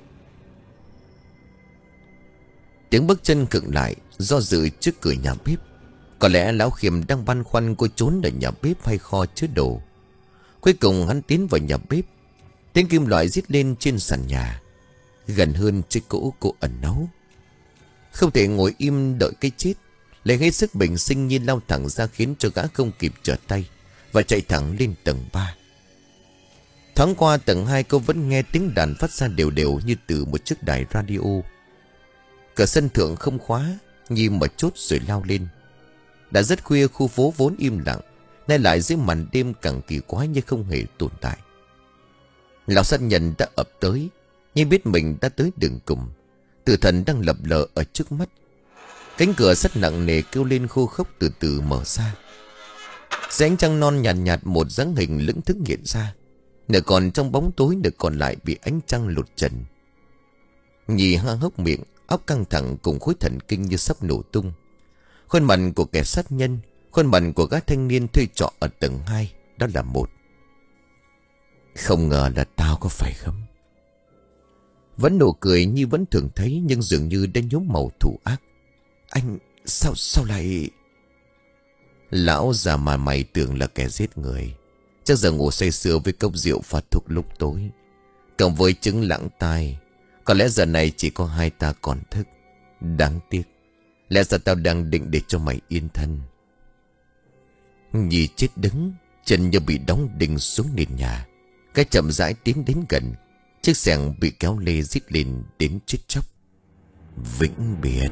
Tiếng bước chân khựng lại, do dự trước cửa nhà bếp. Có lẽ lão Khiêm đang băn khoăn cô trốn ở nhà bếp hay kho chứa đồ. Cuối cùng hắn tiến vào nhà bếp. Tiếng kim loại rít lên trên sàn nhà, gần hơn chiếc cỗ cô ẩn náu. Không thể ngồi im đợi cái chết, lấy hết sức bình sinh như lao thẳng ra, khiến cho gã không kịp trở tay và chạy thẳng lên tầng ba. Thoáng qua tầng hai, cô vẫn nghe tiếng đàn phát ra đều đều như từ một chiếc đài radio. Cửa sân thượng không khóa, Nhi mở chốt rồi lao lên. Đã rất khuya, khu phố vốn im lặng nay lại dưới màn đêm càng kỳ quái như không hề tồn tại. Lão sát nhân đã ập tới, nhưng biết mình đã tới đường cùng. Tử thần đang lập lờ ở trước mắt. Cánh cửa sắt nặng nề kêu lên khô khốc từ từ mở ra. Dưới ánh trăng non nhạt nhạt, một dáng hình lững thững hiện ra, nửa còn trong bóng tối, nửa còn lại bị ánh trăng lột trần. Nhì há hốc miệng, óc căng thẳng cùng khối thần kinh như sắp nổ tung. Khuôn mặt của kẻ sát nhân, khuôn mặt của gã thanh niên thuê trọ ở tầng hai, đó là một. Không ngờ là tao, có phải không? Vẫn nụ cười như vẫn thường thấy, nhưng dường như đã nhuốm màu thủ ác. Anh, sao, sao lại... Lão già mà mày tưởng là kẻ giết người, chắc giờ ngủ say sưa với cốc rượu pha thuốc lúc tối, cộng với chứng lãng tai. Có lẽ giờ này chỉ có hai ta còn thức. Đáng tiếc, lẽ ra tao đang định để cho mày yên thân. Nhi chết đứng, chân như bị đóng đinh xuống nền nhà. Cái chậm rãi tiến đến gần. Chiếc xẻng bị kéo lê rít lên đến chết chóc. Vĩnh biệt.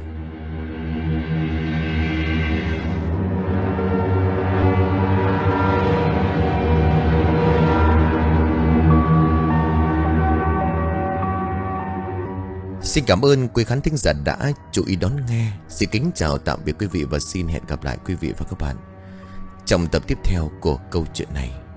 Xin cảm ơn quý khán thính giả đã chú ý đón nghe. Xin kính chào tạm biệt quý vị và xin hẹn gặp lại quý vị và các bạn trong tập tiếp theo của câu chuyện này.